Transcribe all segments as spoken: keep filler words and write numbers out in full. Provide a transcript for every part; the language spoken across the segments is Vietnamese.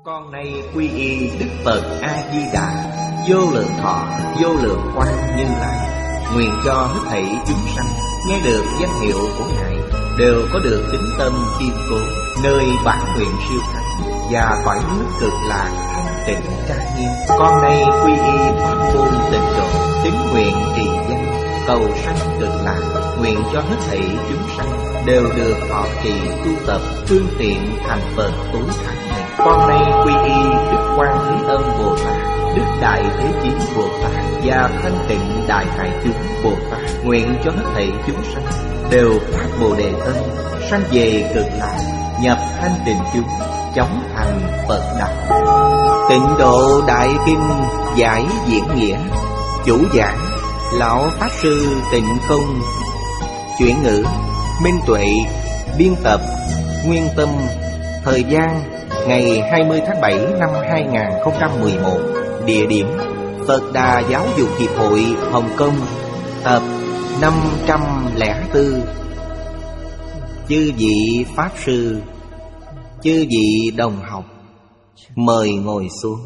Con nay quy y Đức Phật A-di-đà, vô lượng thọ, vô lượng quang Như Lai. Nguyện cho hết thảy chúng sanh nghe được danh hiệu của Ngài đều có được tín tâm kiên cố, nơi bản nguyện siêu thắng và cõi nước cực lạc thanh tịnh trang nghiêm. Con nay quy y pháp môn tịnh độ, tín nguyện trì danh, cầu sanh cực lạc. Nguyện cho hết thảy chúng sanh đều được thọ trì tu tập, phương tiện thành Phật tối thắng này. Con nay quy y Đức Quan Thế Âm Bồ Tát, Đức Đại Thế Chí Bồ Tát và Thanh Tịnh Đại Hải Chúng Bồ Tát. Nguyện cho hết thảy chúng sanh đều phát Bồ Đề tâm, sanh về cực lạc, nhập thanh tịnh chúng, chóng thành Phật đạo. Tịnh Độ Đại Kinh giải diễn nghĩa. Chủ giảng Lão Pháp Sư Tịnh Không. Chuyển ngữ Minh Tuệ. Biên tập Nguyên Tâm. Thời gian ngày hai mươi tháng bảy năm hai nghìn không trăm mười một. Địa điểm Phật Đà Giáo dục Hiệp hội Hồng Kông. Tập năm trăm lẻ bốn. Chư vị Pháp Sư, chư vị đồng học, mời ngồi xuống.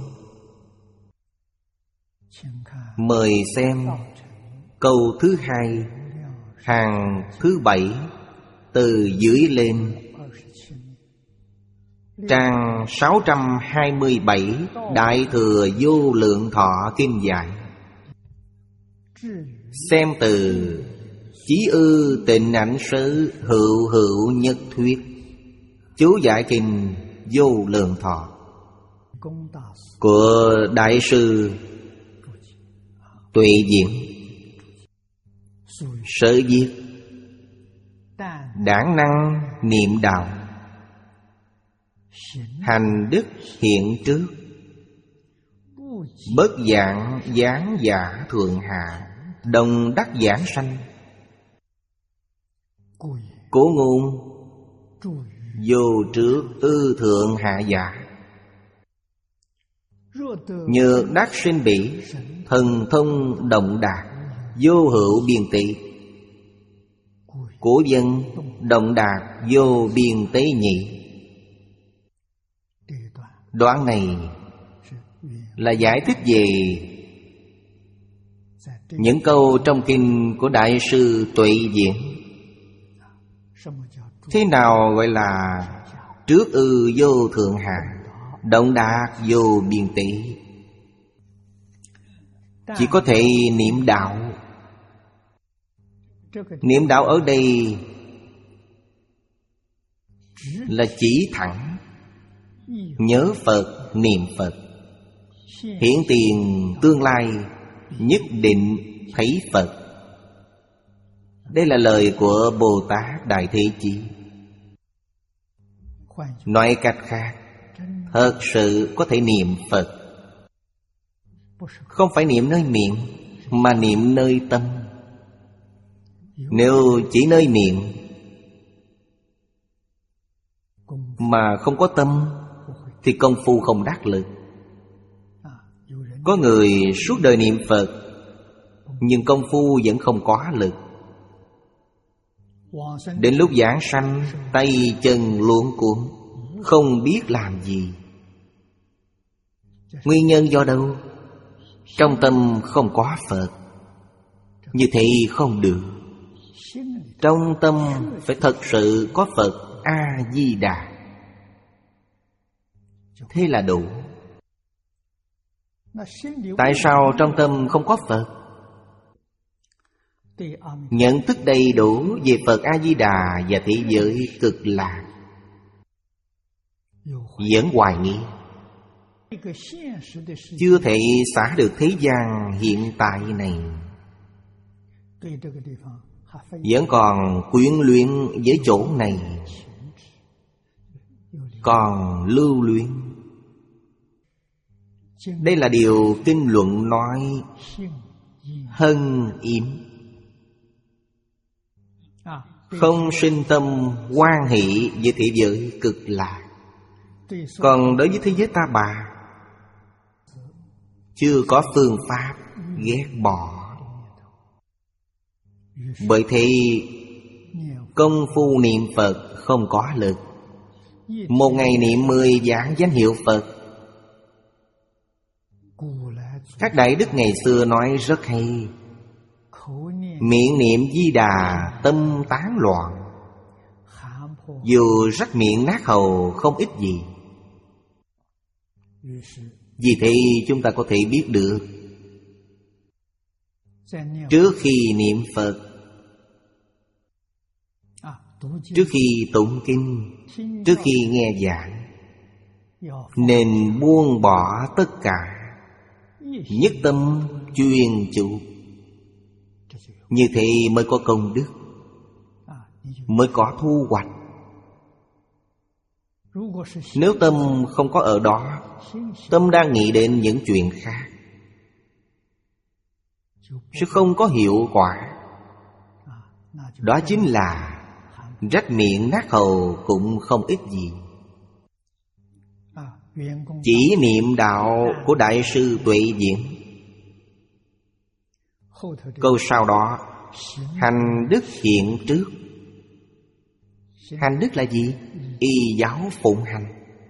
Mời xem câu thứ hai, hàng thứ bảy từ dưới lên. Trang sáu trăm hai mươi bảy Đại Thừa Vô Lượng Thọ Kinh Giải. Xem từ Chí ư tịnh ảnh sớ hữu hữu nhất thuyết. Chú giải kinh Vô Lượng Thọ của Đại sư Tuệ Diễn. Sở viết đản năng niệm đạo, hành đức hiện trước, bất dạng giáng giả thượng hạ, đồng đắc giảng sanh. Cố ngôn vô trước ư thượng hạ giả, nhược đắc sinh bỉ, thần thông động đạt, vô hữu biên tị. Cổ dân động đạt vô biên tế nhị. Đoạn này là giải thích về những câu trong kinh của Đại sư Tuệ Diễn. Thế nào gọi là trước ư vô thượng hạ, động đạt vô biên tị? Chỉ có thể niệm đạo. Niệm đạo ở đây là chỉ thẳng nhớ Phật, niệm Phật. Hiện tiền tương lai nhất định thấy Phật. Đây là lời của Bồ Tát Đại Thế Chí. Nói cách khác, thật sự có thể niệm Phật. Không phải niệm nơi miệng, mà niệm nơi tâm. Nếu chỉ nơi miệng mà không có tâm thì công phu không đắc lực. Có người suốt đời niệm Phật nhưng công phu vẫn không có lực. Đến lúc giảng sanh, tay chân luống cuống, không biết làm gì. Nguyên nhân do đâu? Trong tâm không có Phật. Như thế không được. Trong tâm phải thật sự có Phật A-di-đà, thế là đủ. Tại sao trong tâm không có Phật? Nhận thức đầy đủ về Phật A-di-đà và thế giới cực lạc vẫn hoài nghi, chưa thể xả được thế gian hiện tại này, vẫn còn quyến luyến với chỗ này, còn lưu luyến. Đây là điều kinh luận nói hân yếm, không sinh tâm hoan hỷ với thế giới cực lạc. Còn đối với thế giới ta bà, chưa có phương pháp ghét bỏ. Bởi thế công phu niệm Phật không có lực. Một ngày niệm mười vạn danh hiệu Phật Các đại đức ngày xưa nói rất hay: miệng niệm Di Đà tâm tán loạn, dù rách miệng nát hầu không ích gì. Vì thế chúng ta có thể biết được, trước khi niệm Phật, trước khi tụng kinh, trước khi nghe giảng, nên buông bỏ tất cả, nhất tâm chuyên chủ. Như thế mới có công đức, mới có thu hoạch. Nếu tâm không có ở đó, tâm đang nghĩ đến những chuyện khác, sẽ không có hiệu quả. Đó chính là rách miệng nát hầu cũng không ích gì. Chỉ niệm đạo của Đại sư Tuệ Diễn, câu sau đó: hành đức hiện trước. Hành đức là gì? Y giáo phụng hành.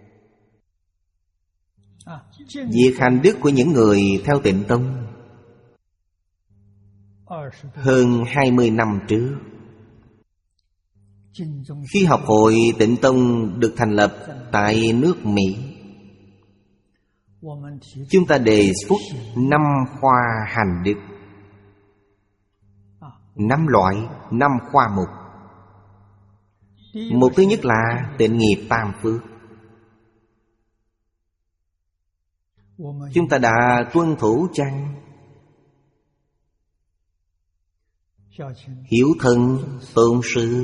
Việc hành đức của những người theo Tịnh Tông hơn hai mươi năm trước, khi học hội Tịnh Tông được thành lập tại nước Mỹ, chúng ta đề xuất năm khoa hành đức, năm loại, năm khoa mục. Mục thứ nhất là tịnh nghiệp tam phước. Chúng ta đã tuân thủ chăng? Hiếu thân, tôn sư,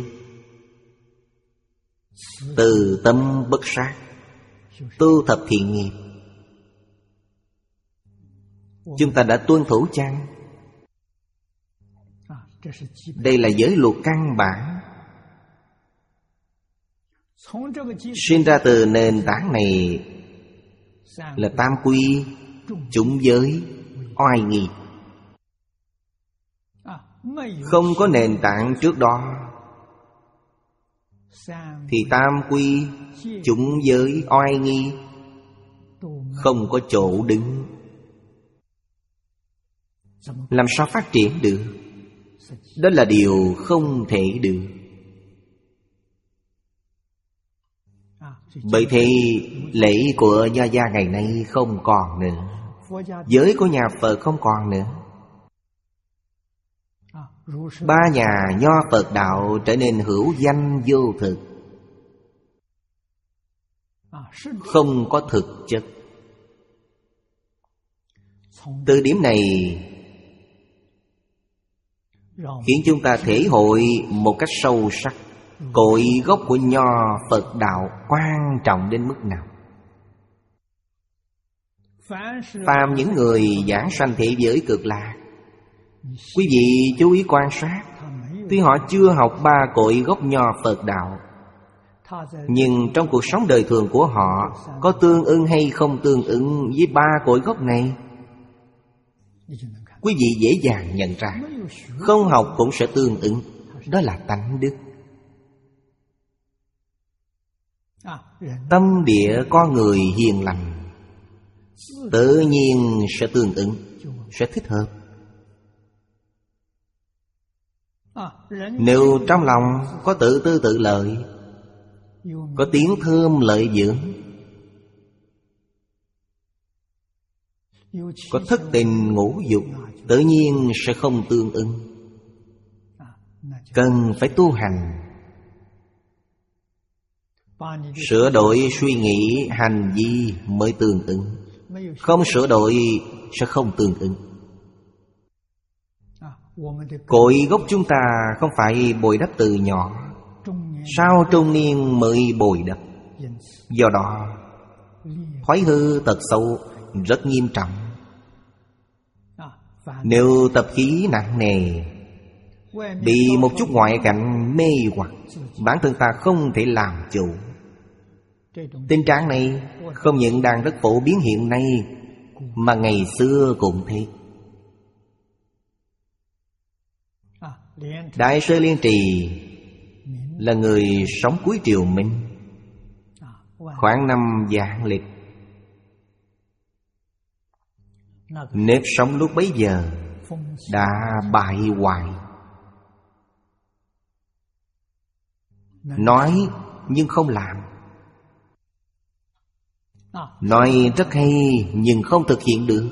từ tâm bất sát, tu thập thiện nghiệp. Chúng ta đã tuân thủ chăng? Đây là giới luật căn bản. Sinh ra từ nền tảng này là tam quy, chủng giới, oai nghi. Không có nền tảng trước đó thì tam quy, chủng giới, oai nghi không có chỗ đứng. Làm sao phát triển được? Đó là điều không thể được. Bởi thế lễ của Nho gia ngày nay không còn nữa, giới của nhà Phật không còn nữa. Ba nhà Nho Phật đạo trở nên hữu danh vô thực, không có thực chất. Từ điểm này khiến chúng ta thể hội một cách sâu sắc cội gốc của Nho Phật đạo quan trọng đến mức nào. Phàm những người giảng sanh thế giới cực lạc, quý vị chú ý quan sát, tuy họ chưa học ba cội gốc Nho Phật đạo, nhưng trong cuộc sống đời thường của họ có tương ưng hay không tương ứng với ba cội gốc này, quý vị dễ dàng nhận ra. Không học cũng sẽ tương ứng. Đó là tánh đức. Tâm địa con người hiền lành tự nhiên sẽ tương ứng, sẽ thích hợp. Nếu trong lòng có tự tư tự lợi, có tiếng thơm lợi dưỡng, có thất tình ngũ dục, tự nhiên sẽ không tương ứng. Cần phải tu hành, sửa đổi suy nghĩ hành vi mới tương ứng. Không sửa đổi sẽ không tương ứng. Cội gốc chúng ta không phải bồi đắp từ nhỏ, sau trung niên mới bồi đắp. Do đó thói hư tật xấu rất nghiêm trọng. Nếu tập khí nặng nề, bị một chút ngoại cảnh mê hoặc, bản thân ta không thể làm chủ. Tình trạng này không những đang rất phổ biến hiện nay, mà ngày xưa cũng thế. Đại sư Liên Trì là người sống cuối triều Minh, khoảng năm Vạn Lịch. Nếp sống lúc bấy giờ đã bại hoại. Nói nhưng không làm. Nói rất hay nhưng không thực hiện được.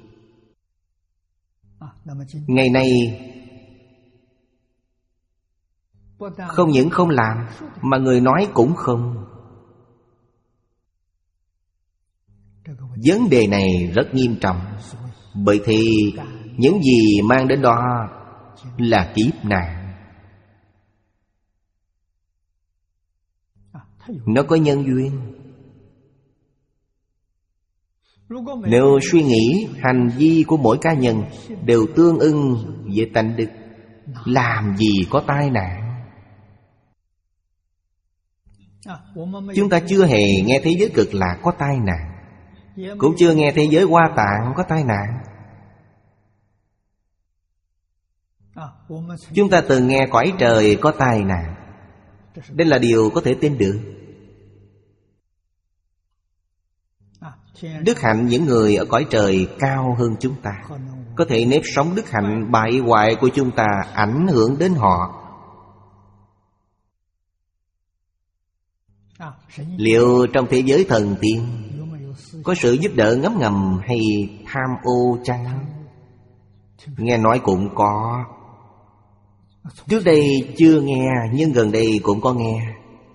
Ngày nay không những không làm, mà người nói cũng không. Vấn đề này rất nghiêm trọng. Bởi thì những gì mang đến đó là kiếp nạn. Nó có nhân duyên. Nếu suy nghĩ hành vi của mỗi cá nhân đều tương ưng với tánh đức, làm gì có tai nạn. Chúng ta chưa hề nghe thế giới cực lạc có tai nạn, cũng chưa nghe thế giới Hoa Tạng có tai nạn. Chúng ta từng nghe cõi trời có tai nạn. Đây là điều có thể tin được. Đức hạnh những người ở cõi trời cao hơn chúng ta, có thể nếp sống đức hạnh bại hoại của chúng ta ảnh hưởng đến họ. Liệu trong thế giới thần tiên có sự giúp đỡ ngấm ngầm hay tham ô chăng? Nghe nói cũng có. Trước đây chưa nghe, nhưng gần đây cũng có nghe.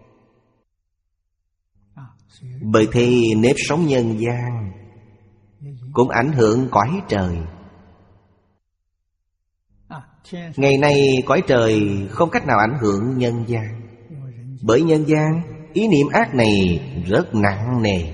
Bởi thì nếp sống nhân gian cũng ảnh hưởng cõi trời. Ngày nay cõi trời không cách nào ảnh hưởng nhân gian. Bởi nhân gian ý niệm ác này rất nặng nề.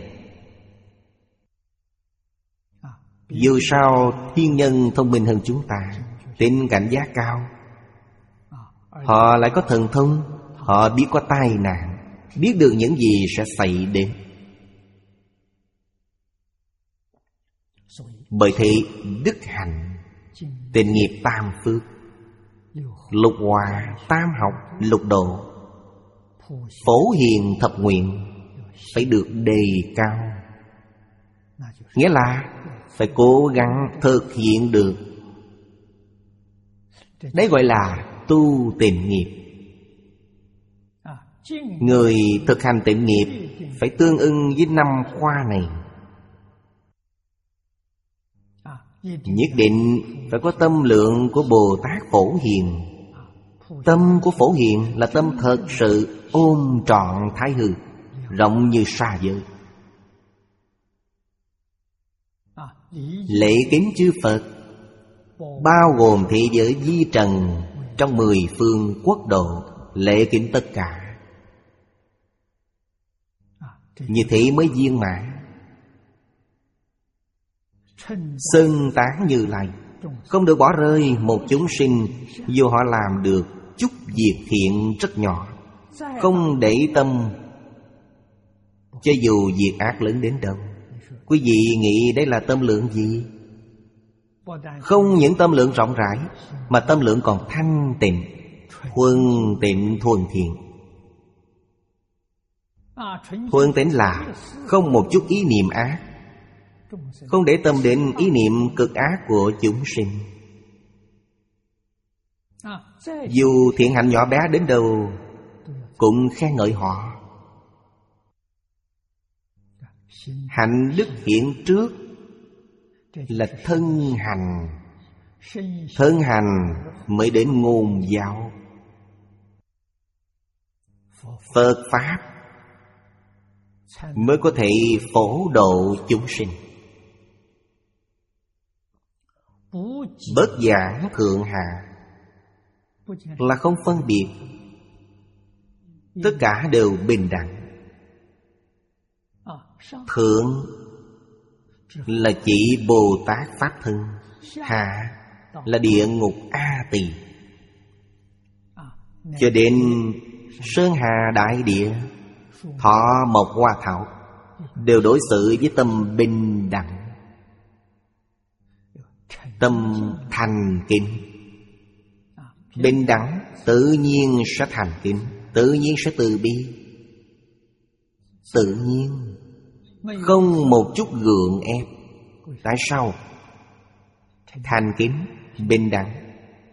Dù sao thiên nhân thông minh hơn chúng ta, tính cảnh giác cao. Họ lại có thần thông. Họ biết có tai nạn, biết được những gì sẽ xảy đến. Bởi thế đức hạnh, tình nghiệp tam phước, lục hòa, tam học, lục độ, phổ hiền thập nguyện phải được đề cao. Nghĩa là phải cố gắng thực hiện được. Đấy gọi là tu tịnh nghiệp. Người thực hành tịnh nghiệp phải tương ưng với năm khoa này. Nhất định phải có tâm lượng của Bồ Tát Phổ Hiền. Tâm của Phổ Hiền là tâm thật sự ôm trọn thái hư, rộng như sa giới. Lễ kính chư Phật bao gồm thế giới vi trần trong mười phương quốc độ, lễ kính tất cả. Như thế mới viên mãn. Xưng tán Như Lai, không được bỏ rơi một chúng sinh dù họ làm được chút việc thiện rất nhỏ, không để tâm, cho dù việc ác lớn đến đâu. Quý vị nghĩ đây là tâm lượng gì? Không những tâm lượng rộng rãi, mà tâm lượng còn thanh tịnh, thuần tịnh thuần thiện. Thuần tịnh là không một chút ý niệm ác, không để tâm đến ý niệm cực ác của chúng sinh. Dù thiện hạnh nhỏ bé đến đâu cũng khen ngợi họ. Hạnh đức hiện trước là thân hành. Thân hành mới đến ngôn giáo. Phật Pháp mới có thể phổ độ chúng sinh. Bất giảng thượng hạ là không phân biệt, tất cả đều bình đẳng. Thượng là chỉ Bồ Tát Pháp thân, hạ là địa ngục A Tỳ. Cho đến Sơn Hà Đại Địa, Thọ Mộc Hoa Thảo đều đối xử với tâm bình đẳng, tâm thành kính. Bình đẳng tự nhiên sẽ thành kính, tự nhiên sẽ từ bi. Tự nhiên, không một chút gượng ép. Tại sao? Thành kính, bình đẳng.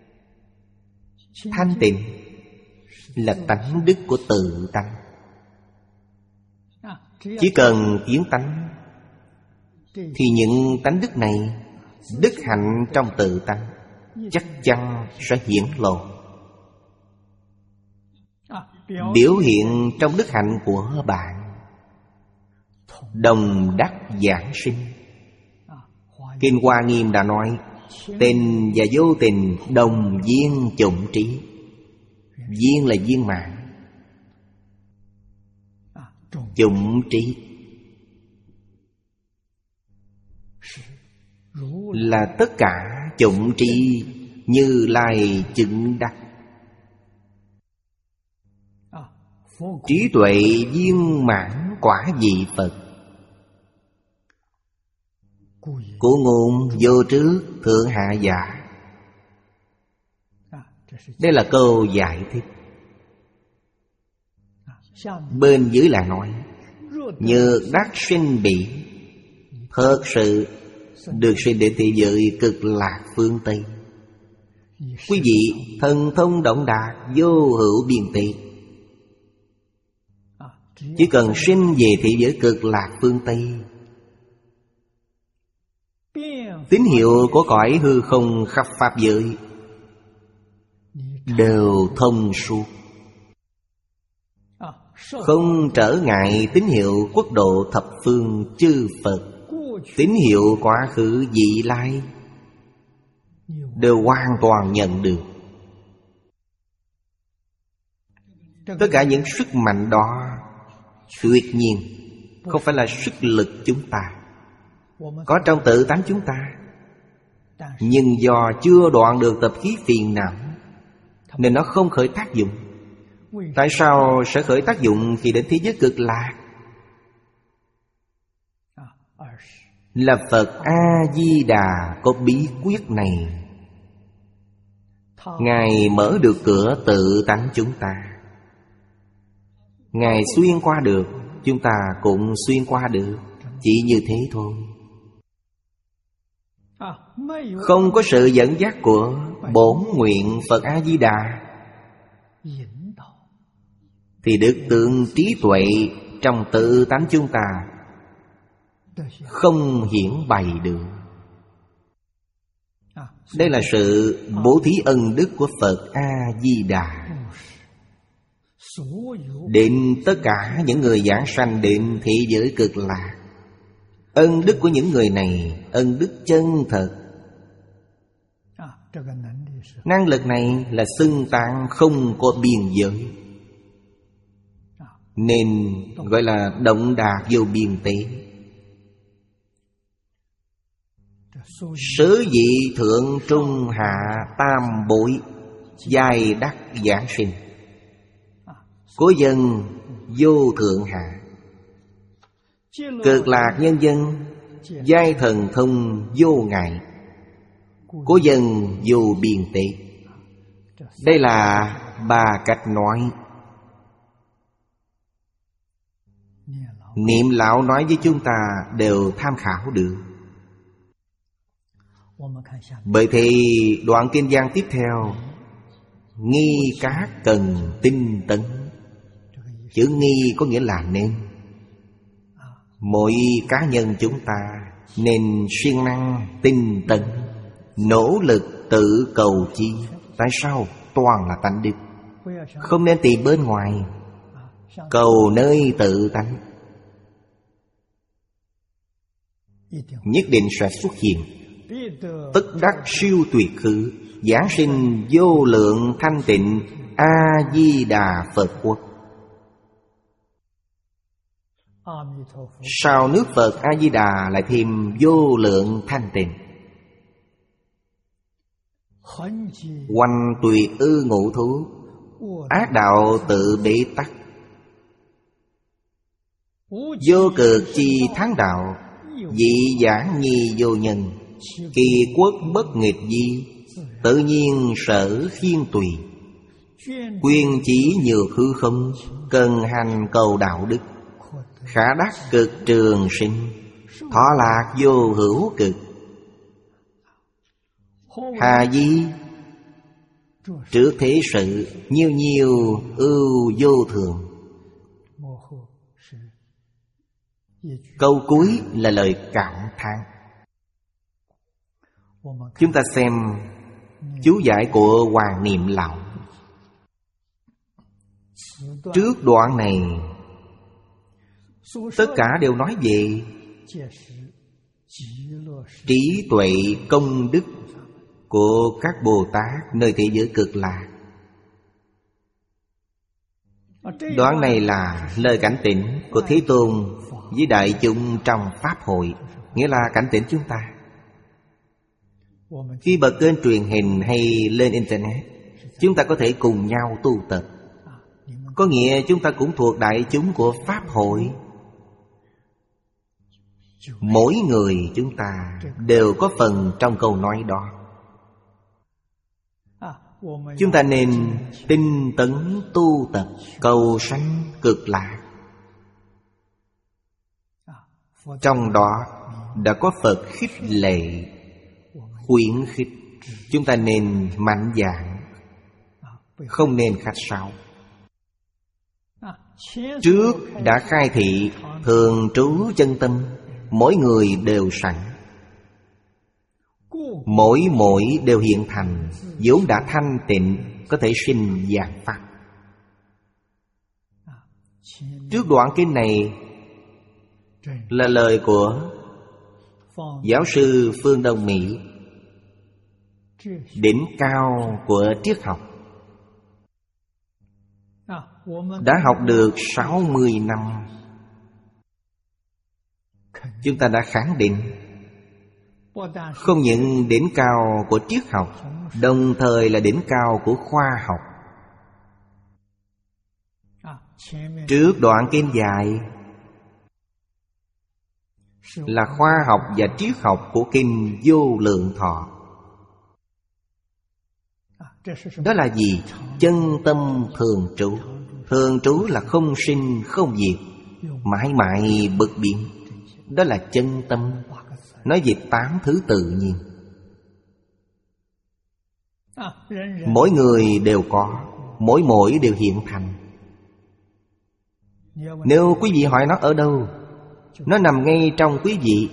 Thanh tịnh là tánh đức của tự tánh. Chỉ cần kiến tánh thì những tánh đức này, đức hạnh trong tự tánh chắc chắn sẽ hiển lộ, biểu hiện trong đức hạnh của bạn, đồng đắc giảng sinh. Kinh Hoa Nghiêm đã nói, tình và vô tình đồng viên chủng trí. Viên là viên mãn, chủng trí là tất cả chủng trí Như Lai chứng đắc. Trí tuệ viên mãn quả vị Phật. Của ngôn vô trước thượng hạ giả. Đây là câu giải thích. Bên dưới là nói, nhược đắc sinh bị, thật sự được sinh đến thế giới cực lạc phương Tây. Quý vị thần thông động đạt, vô hữu biên tị. Chỉ cần sinh về thế giới cực lạc phương Tây, tín hiệu của cõi hư không khắp pháp giới đều thông suốt, không trở ngại tín hiệu quốc độ thập phương chư Phật, tín hiệu quá khứ vị lai đều hoàn toàn nhận được. Tất cả những sức mạnh đó tuyệt nhiên không phải là sức lực chúng ta, có trong tự tánh chúng ta, nhưng do chưa đoạn được tập khí phiền não nên nó không khởi tác dụng. Tại sao sẽ khởi tác dụng khi đến thế giới cực lạc? Là Phật A-di-đà có bí quyết này. Ngài mở được cửa tự tánh chúng ta, Ngài xuyên qua được, chúng ta cũng xuyên qua được. Chỉ như thế thôi. Không có sự dẫn dắt của bổn nguyện Phật A-di-đà thì đức tượng trí tuệ trong tự tánh chúng ta không hiển bày được. Đây là sự bố thí ân đức của Phật A-di-đà đến tất cả những người giảng sanh đến thế giới cực lạc. Ân đức của những người này, ân đức chân thật. Năng lực này là xưng tạng không có biên giới, nên gọi là động đạt vô biên tế. Sớ vị thượng trung hạ tam bội, giai đắc giảng sinh. Cố dân vô thượng hạ, cực lạc nhân dân, giai thần thông vô ngại, cố dân vô biên tế. Đây là ba cách nói. Niệm lão nói với chúng ta đều tham khảo được. Bởi thì đoạn kinh văn tiếp theo, nghi các cần tinh tấn. Chữ nghi có nghĩa là nên. Mỗi cá nhân chúng ta nên siêng năng tinh tấn, nỗ lực tự cầu chi. Tại sao? Toàn là tánh đức, không nên tìm bên ngoài, cầu nơi tự tánh. Nhất định sẽ xuất hiện tất đắc siêu tuyệt khứ, giảng sinh vô lượng thanh tịnh A-di-đà Phật quốc. Sau nước Phật A-di-đà lại thêm vô lượng thanh tịnh. Oanh tuyệt ư ngũ thú, ác đạo tự bế tắc. Vô cực chi thắng đạo, dị giảng nhi vô nhân. Kỳ quốc bất nghịch di, tự nhiên sở khiên tùy. Quyên chỉ nhược hư không, cần hành cầu đạo đức. Khả đắc cực trường sinh, thọ lạc vô hữu cực. Hà di trước thế sự, nhiều nhiều ưu vô thường. Câu cuối là lời cảm thán. Chúng ta xem chú giải của Hoàng Niệm Lão. Trước đoạn này tất cả đều nói về trí tuệ công đức của các Bồ Tát nơi thế giới Cực Lạc. Đoạn này là lời cảnh tỉnh của Thế Tôn với đại chúng trong Pháp hội, nghĩa là cảnh tỉnh chúng ta. Khi bật kênh truyền hình hay lên Internet, chúng ta có thể cùng nhau tu tập. Có nghĩa chúng ta cũng thuộc đại chúng của Pháp hội. Mỗi người chúng ta đều có phần trong câu nói đó. Chúng ta nên tinh tấn tu tập, cầu sanh Cực Lạc. Trong đó đã có Phật khích lệ, khuyến khích. Chúng ta nên mạnh dạn, không nên khách sáo. Trước đã khai thị thường trú chân tâm, mỗi người đều sẵn, mỗi mỗi đều hiện thành, vốn đã thanh tịnh, có thể sinh vạn pháp. Trước đoạn kinh này là lời của giáo sư Phương Đông Mỹ, đỉnh cao của triết học. Đã học được sáu mươi năm, chúng ta đã khẳng định không những đỉnh cao của triết học, đồng thời là đỉnh cao của khoa học. Trước đoạn kinh dài là khoa học và triết học của kinh Vô Lượng Thọ. Đó là gì? Chân tâm thường trú. Thường trú là không sinh không diệt, mãi mãi bất biến. Đó là chân tâm. Nói về tám thứ tự nhiên. Mỗi người đều có, mỗi mỗi đều hiện thành. Nếu quý vị hỏi nó ở đâu, nó nằm ngay trong quý vị.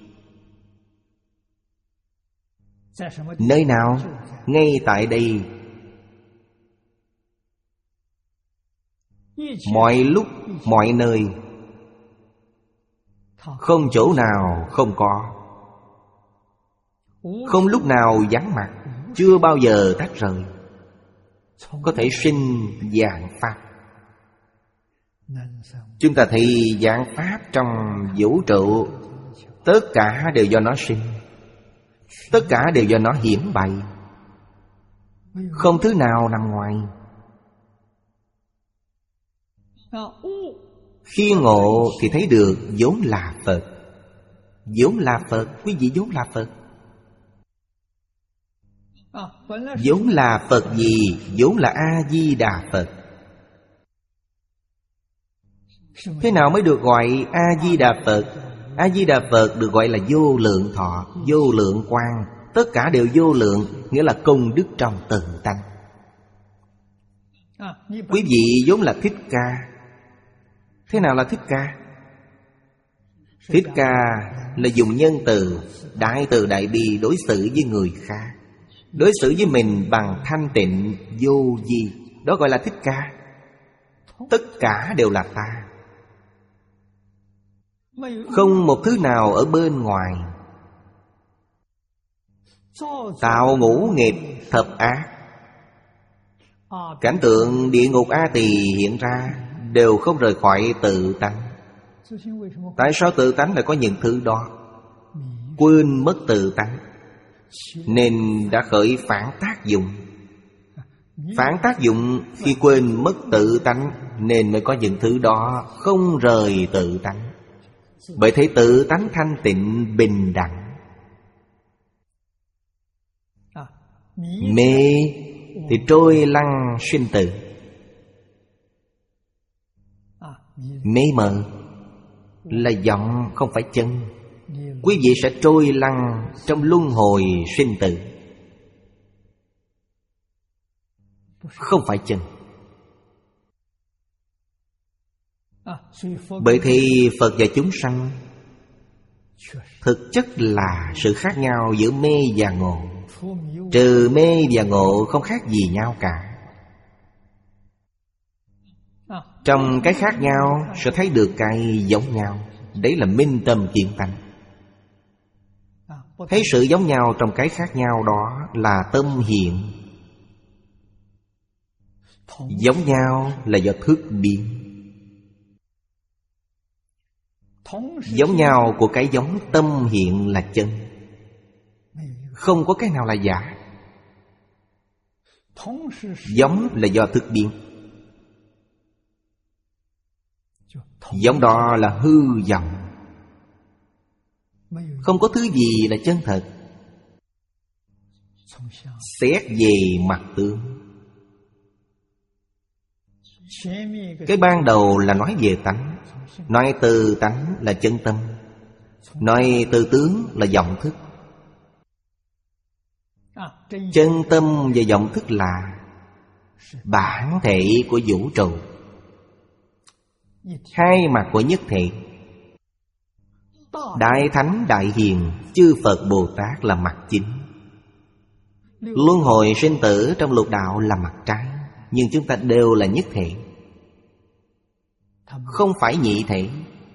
Nơi nào? Ngay tại đây. Mọi lúc, mọi nơi, không chỗ nào không có, không lúc nào vắng mặt, chưa bao giờ tách rời, có thể sinh vạn pháp. Chúng ta thấy vạn pháp trong vũ trụ, tất cả đều do nó sinh, tất cả đều do nó hiển bày, không thứ nào nằm ngoài. Khi ngộ thì thấy được vốn là Phật. Vốn là Phật, quý vị vốn là Phật. Vốn là Phật gì? Vốn là A-di-đà Phật. Thế nào mới được gọi A-di-đà Phật? A-di-đà Phật được gọi là vô lượng thọ, vô lượng quang. Tất cả đều vô lượng, nghĩa là công đức trong tự tánh. Quý vị vốn là Thích Ca. Thế nào là Thích Ca? Thích Ca là dùng nhân từ, đại từ đại bi đối xử với người khác, đối xử với mình bằng thanh tịnh vô vi. Đó gọi là Thích Ca. Tất cả đều là ta, không một thứ nào ở bên ngoài. Tạo ngũ nghịch thập ác, cảnh tượng địa ngục A Tỳ hiện ra đều không rời khỏi tự tánh. Tại sao tự tánh lại có những thứ đó? Quên mất tự tánh, nên đã khởi phản tác dụng. Phản tác dụng khi quên mất tự tánh, nên mới có những thứ đó không rời tự tánh. Bởi thế tự tánh thanh tịnh bình đẳng. Mê thì trôi lăn sinh tử. Mê mờ là vọng không phải chân. Quý vị sẽ trôi lăn trong luân hồi sinh tử. không phải chân. Bởi thì Phật và chúng sanh thực chất là sự khác nhau giữa mê và ngộ. Trừ mê và ngộ không khác gì nhau cả. Trong cái khác nhau sẽ thấy được cái giống nhau. Đấy là minh tâm kiến tánh. Thấy sự giống nhau trong cái khác nhau đó là tâm hiện. Giống nhau là do thức biến. Giống nhau của cái giống tâm hiện là chân. Không có cái nào là giả. Giống là do thức biến. Giống đó là hư vọng. Không có thứ gì là chân thật. Xét về mặt tướng. Cái ban đầu là nói về tánh. Nói từ tánh là chân tâm. Nói từ tướng là vọng thức. Chân tâm và vọng thức là bản thể của vũ trụ. Hai mặt của nhất thể. Đại Thánh Đại Hiền chư Phật Bồ Tát là mặt chính. Luân hồi sinh tử trong lục đạo là mặt trái. Nhưng chúng ta đều là nhất thể, không phải nhị thể.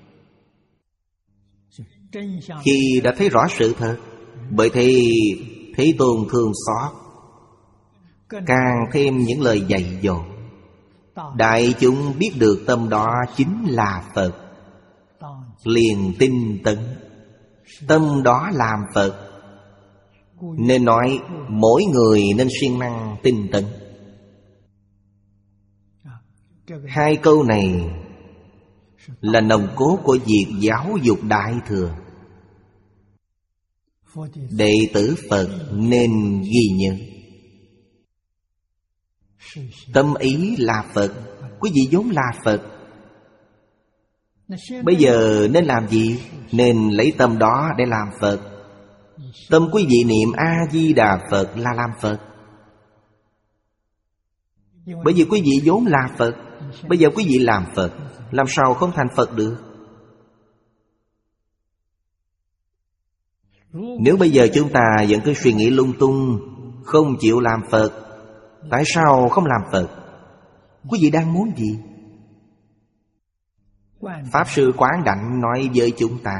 Khi đã thấy rõ sự thật, bởi thì Thế Tôn thương xót, càng thêm những lời dạy dỗ. Đại chúng biết được tâm đó chính là Phật, liền tin tấn. Tâm đó làm Phật, nên nói mỗi người nên siêng năng tinh tấn. Hai câu này là nòng cốt của việc giáo dục Đại Thừa. Đệ tử Phật nên ghi nhớ. Tâm ý là Phật. Quý vị vốn là Phật. Bây giờ nên làm gì? Nên lấy tâm đó để làm Phật. Tâm quý vị niệm A-di-đà Phật là làm Phật. Bởi vì quý vị vốn là Phật. Bây giờ quý vị làm Phật, làm sao không thành Phật được? Nếu bây giờ chúng ta vẫn cứ suy nghĩ lung tung, không chịu làm Phật, tại sao không làm Phật? Quý vị đang muốn gì? Pháp Sư Quán Đảnh nói với chúng ta,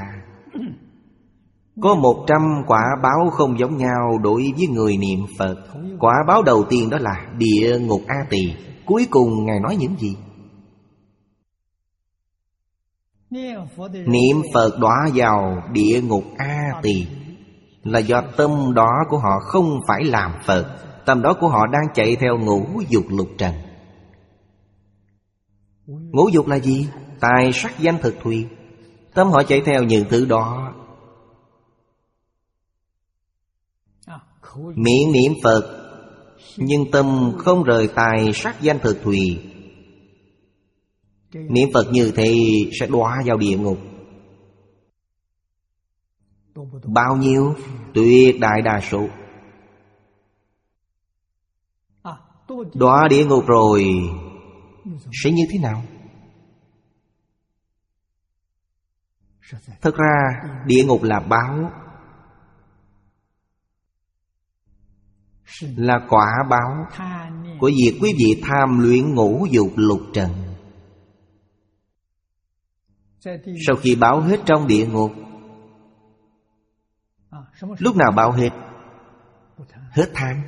có một trăm quả báo không giống nhau đối với người niệm Phật. Quả báo đầu tiên đó là địa ngục A Tỳ. Cuối cùng Ngài nói những gì? Niệm Phật đọa vào địa ngục A Tỳ là do tâm đó của họ không phải làm Phật. Tâm đó của họ đang chạy theo ngũ dục lục trần. Ngũ dục là gì? Tài sắc danh thực thùy. Tâm họ chạy theo những thứ đó. Miệng niệm Phật, nhưng tâm không rời tài sắc danh thực thùy. Niệm Phật như thế sẽ đọa vào địa ngục. Bao nhiêu? Tuyệt đại đa số. Đọa địa ngục rồi sẽ như thế nào? Thật ra địa ngục là báo, là quả báo của việc quý vị tham luyện ngũ dục lục trần. Sau khi báo hết trong địa ngục, lúc nào báo hết? Hết tham.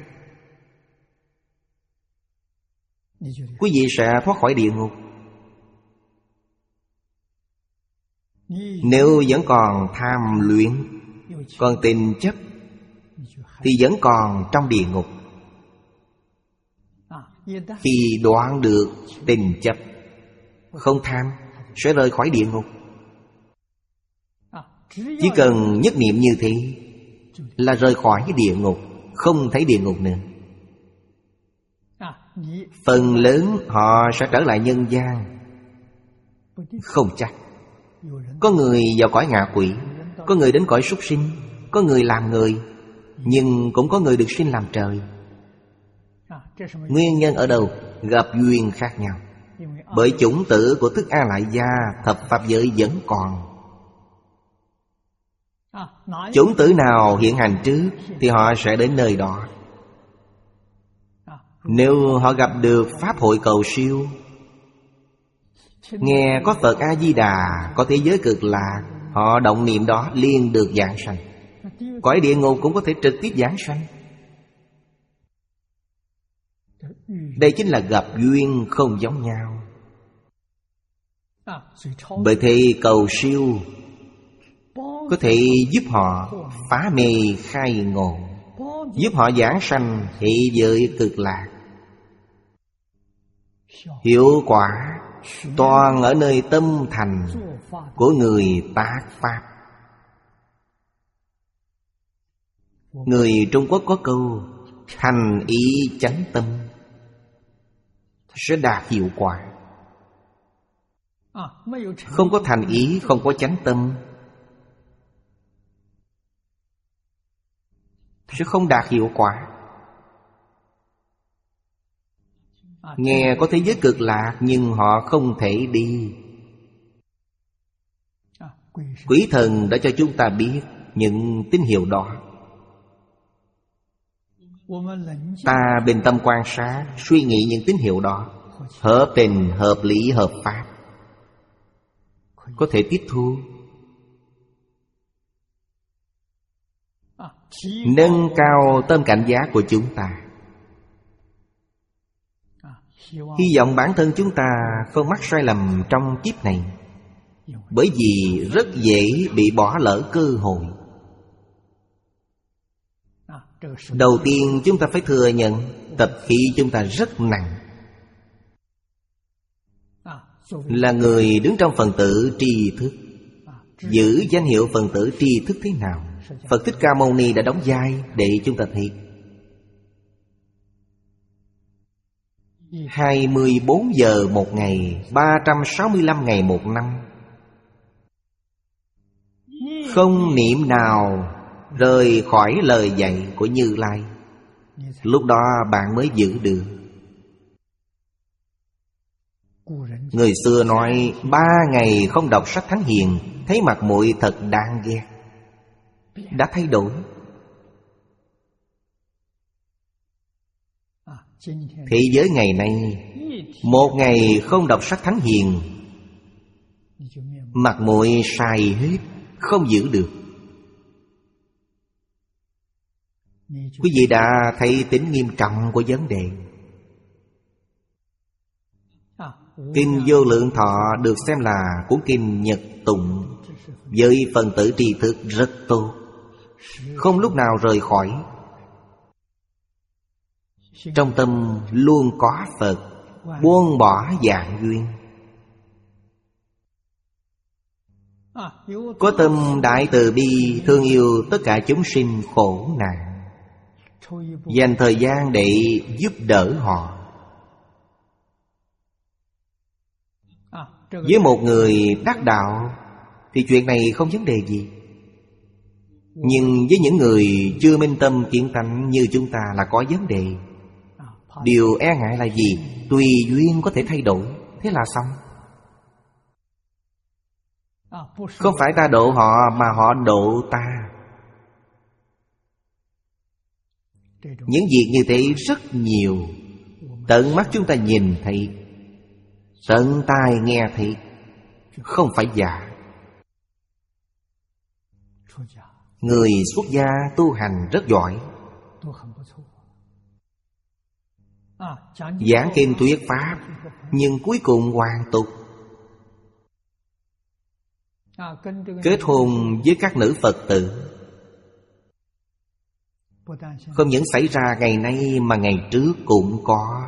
Quý vị sẽ thoát khỏi địa ngục. Nếu vẫn còn tham luyện, còn tình chấp, thì vẫn còn trong địa ngục. Khi đoạn được tình chấp, không tham, sẽ rời khỏi địa ngục. Chỉ cần nhất niệm như thế là rời khỏi địa ngục, không thấy địa ngục nữa. Phần lớn họ sẽ trở lại nhân gian. Không chắc. Có người vào cõi ngạ quỷ, có người đến cõi súc sinh, có người làm người, nhưng cũng có người được sinh làm trời. Nguyên nhân ở đâu? Gặp duyên khác nhau. Bởi chủng tử của thức A Lại Gia, thập pháp giới vẫn còn. Chủng tử nào hiện hành trước thì họ sẽ đến nơi đó. Nếu họ gặp được Pháp hội cầu siêu, nghe có Phật A-di-đà, có thế giới cực lạc, họ động niệm đó liền được giảng sanh. Cõi địa ngục cũng có thể trực tiếp giảng sanh. Đây chính là gặp duyên không giống nhau. Bởi thế cầu siêu có thể giúp họ phá mê khai ngộ, giúp họ giảng sanh thế giới cực lạc. Hiệu quả toàn ở nơi tâm thành của người tác Pháp. Người Trung Quốc có câu thành ý chánh tâm sẽ đạt hiệu quả. Không có thành ý, không có chánh tâm sẽ không đạt hiệu quả. Nghe có thế giới cực lạc nhưng họ không thể đi. Quỷ thần đã cho chúng ta biết những tín hiệu đó. Ta bình tâm quan sát, suy nghĩ những tín hiệu đó hợp tình, hợp lý, hợp pháp, có thể tiếp thu, nâng cao tâm cảnh giác của chúng ta. Hy vọng bản thân chúng ta không mắc sai lầm trong kiếp này, bởi vì rất dễ bị bỏ lỡ cơ hội. Đầu tiên chúng ta phải thừa nhận tập khí chúng ta rất nặng. Là người đứng trong phần tử tri thức, giữ danh hiệu phần tử tri thức thế nào, Phật Thích Ca Mâu Ni đã đóng vai để chúng ta thấy. Hai mươi bốn giờ một ngày, ba trăm sáu mươi lăm ngày một năm, không niệm nào rời khỏi lời dạy của Như Lai. Lúc đó bạn mới giữ được. Người xưa nói ba ngày không đọc sách Thánh Hiền, thấy mặt muội thật đáng ghét. Đã thay đổi. Thế giới ngày nay, một ngày không đọc sách Thánh Hiền, mặt muội sai hết, không giữ được. Quý vị đã thấy tính nghiêm trọng của vấn đề. Kinh Vô Lượng Thọ được xem là cuốn kinh nhật tụng, với phần tử tri thức rất tốt, không lúc nào rời khỏi. Trong tâm luôn có Phật, buông bỏ dạng duyên. Có tâm đại từ bi, thương yêu tất cả chúng sinh khổ nạn, dành thời gian để giúp đỡ họ. Với một người đắc đạo thì chuyện này không vấn đề gì. Nhưng với những người chưa minh tâm kiến tánh như chúng ta là có vấn đề. Điều e ngại là gì? Tùy duyên có thể thay đổi, thế là xong. Không phải ta độ họ mà họ độ ta. Những việc như thế rất nhiều. Tận mắt chúng ta nhìn thấy, tận tai nghe thấy, không phải giả. Người xuất gia tu hành rất giỏi, giảng kinh thuyết pháp, nhưng cuối cùng hoàn tục, kết hôn với các nữ Phật tử. Không những xảy ra ngày nay mà ngày trước cũng có.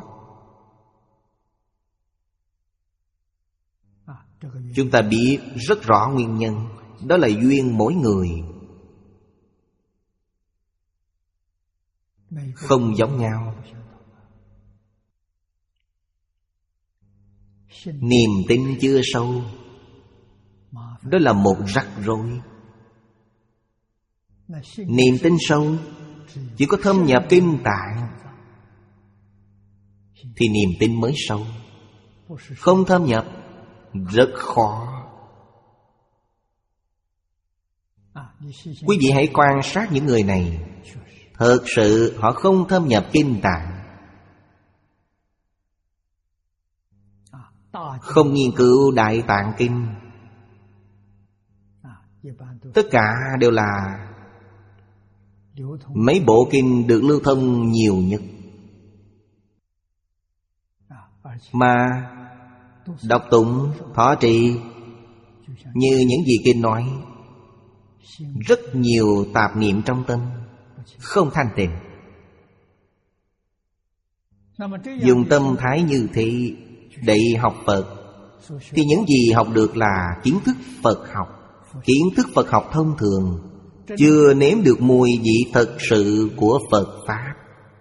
Chúng ta biết rất rõ nguyên nhân. Đó là duyên mỗi người không giống nhau. Niềm tin chưa sâu, đó là một rắc rối. Niềm tin sâu chỉ có thâm nhập kinh tạng thì niềm tin mới sâu. Không thâm nhập rất khó. Quý vị hãy quan sát những người này. Thật sự họ không thâm nhập kinh tạng, không nghiên cứu Đại Tạng Kinh. Tất cả đều là mấy bộ kinh được lưu thông nhiều nhất, mà đọc tụng, thọ trì như những gì kinh nói. Rất nhiều tạp niệm trong tâm, không thanh tịnh. Dùng tâm thái như thế để học Phật, thì những gì học được là kiến thức Phật học. Kiến thức Phật học thông thường, chưa nếm được mùi vị thật sự của Phật Pháp.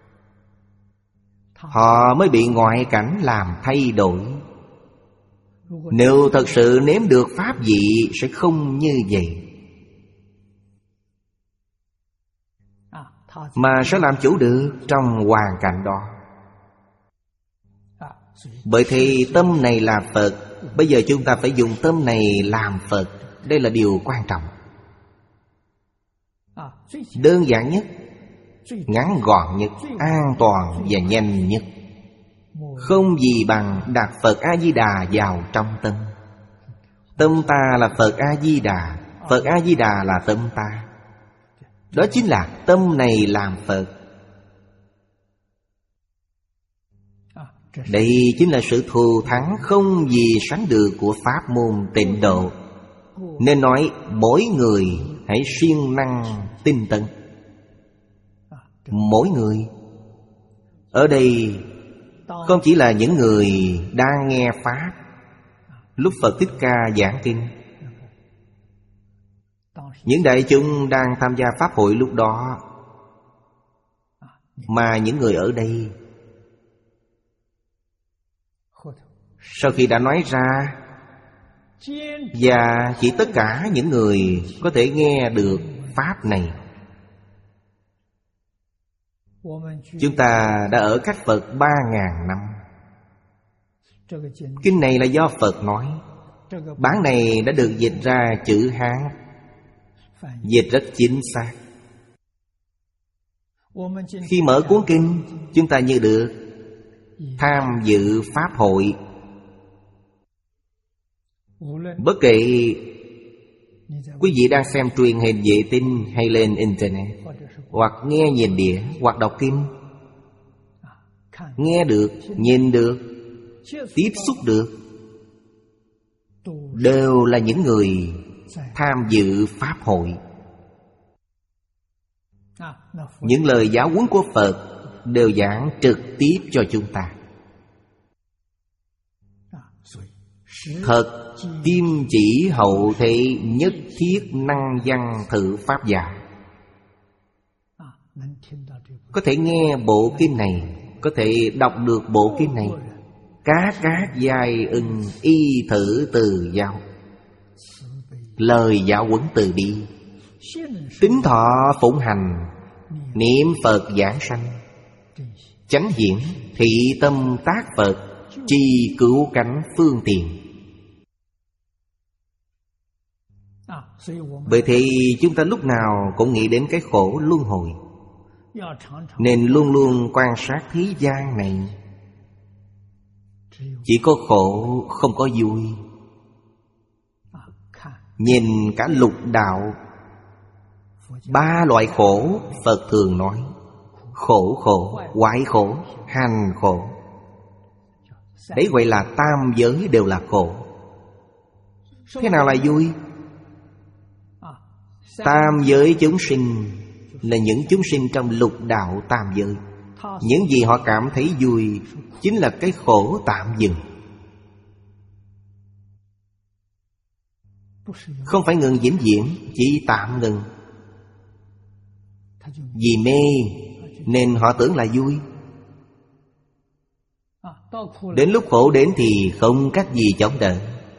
Họ mới bị ngoại cảnh làm thay đổi. Nếu thật sự nếm được Pháp vị sẽ không như vậy, mà sẽ làm chủ được trong hoàn cảnh đó. Bởi thì tâm này là Phật. Bây giờ chúng ta phải dùng tâm này làm Phật. Đây là điều quan trọng. Đơn giản nhất, ngắn gọn nhất, an toàn và nhanh nhất. Không gì bằng đặt Phật A-di-đà vào trong tâm. Tâm ta là Phật A-di-đà, Phật A-di-đà là tâm ta. Đó chính là tâm này làm Phật. Đây chính là sự thù thắng không gì sánh được của pháp môn Tịnh Độ. Nên nói mỗi người hãy siêng năng tinh tấn. Mỗi người ở đây không chỉ là những người đang nghe Pháp lúc Phật Thích Ca giảng kinh. Những đại chúng đang tham gia Pháp hội lúc đó, mà những người ở đây sau khi đã nói ra, và chỉ tất cả những người có thể nghe được Pháp này, chúng ta đã ở cách Phật ba ngàn năm. Kinh này là do Phật nói. Bản này đã được dịch ra chữ Hán, dịch rất chính xác. Khi mở cuốn kinh, chúng ta như được tham dự Pháp hội. Bất kể quý vị đang xem truyền hình vệ tinh hay lên Internet, hoặc nghe nhìn đĩa, hoặc đọc kinh, nghe được, nhìn được, tiếp xúc được, đều là những người tham dự Pháp hội. Những lời giáo huấn của Phật đều giảng trực tiếp cho chúng ta. Thật kim chỉ hậu thế, nhất thiết năng văn thử pháp giả. Có thể nghe bộ kinh này, có thể đọc được bộ kinh này. Các các giai ưng y thử từ giáo. Lời giáo huấn từ bi, tín thọ phụng hành, niệm Phật giảng sanh, chánh hiển thị tâm tác Phật, tri cứu cánh phương tiện. Bởi thì chúng ta lúc nào cũng nghĩ đến cái khổ luân hồi, nên luôn luôn quan sát thế gian này. Chỉ có khổ không có vui. Nhìn cả lục đạo, ba loại khổ Phật thường nói: khổ khổ, hoại khổ, hành khổ. Đấy gọi là tam giới đều là khổ. Thế nào là vui? Tam giới chúng sinh là những chúng sinh trong lục đạo tam giới. Những gì họ cảm thấy vui chính là cái khổ tạm dừng. Không phải ngừng vĩnh viễn, chỉ tạm ngừng. Vì mê nên họ tưởng là vui. Đến lúc khổ đến thì không cách gì chống đỡ.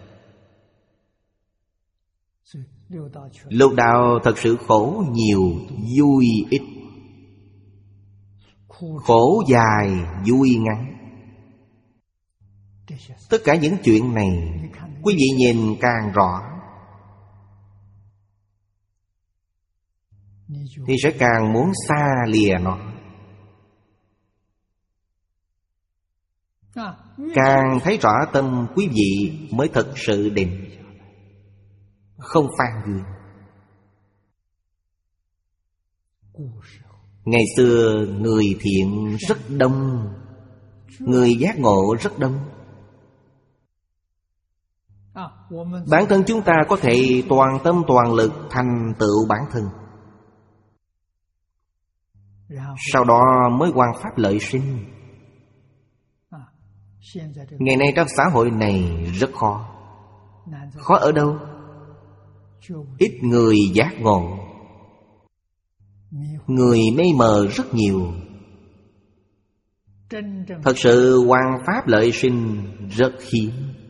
Lục đạo thật sự khổ nhiều, vui ít. Khổ dài, vui ngắn. Tất cả những chuyện này quý vị nhìn càng rõ thì sẽ càng muốn xa lìa nó. Càng thấy rõ tâm quý vị mới thật sự định, không phan duyên. Ngày xưa người thiện rất đông, người giác ngộ rất đông. Bản thân chúng ta có thể toàn tâm toàn lực thành tựu bản thân, sau đó mới hoằng pháp lợi sinh. Ngày nay trong xã hội này rất khó. Khó ở đâu? Ít người giác ngộ, người mê mờ rất nhiều. Thật sự hoằng pháp lợi sinh rất hiếm.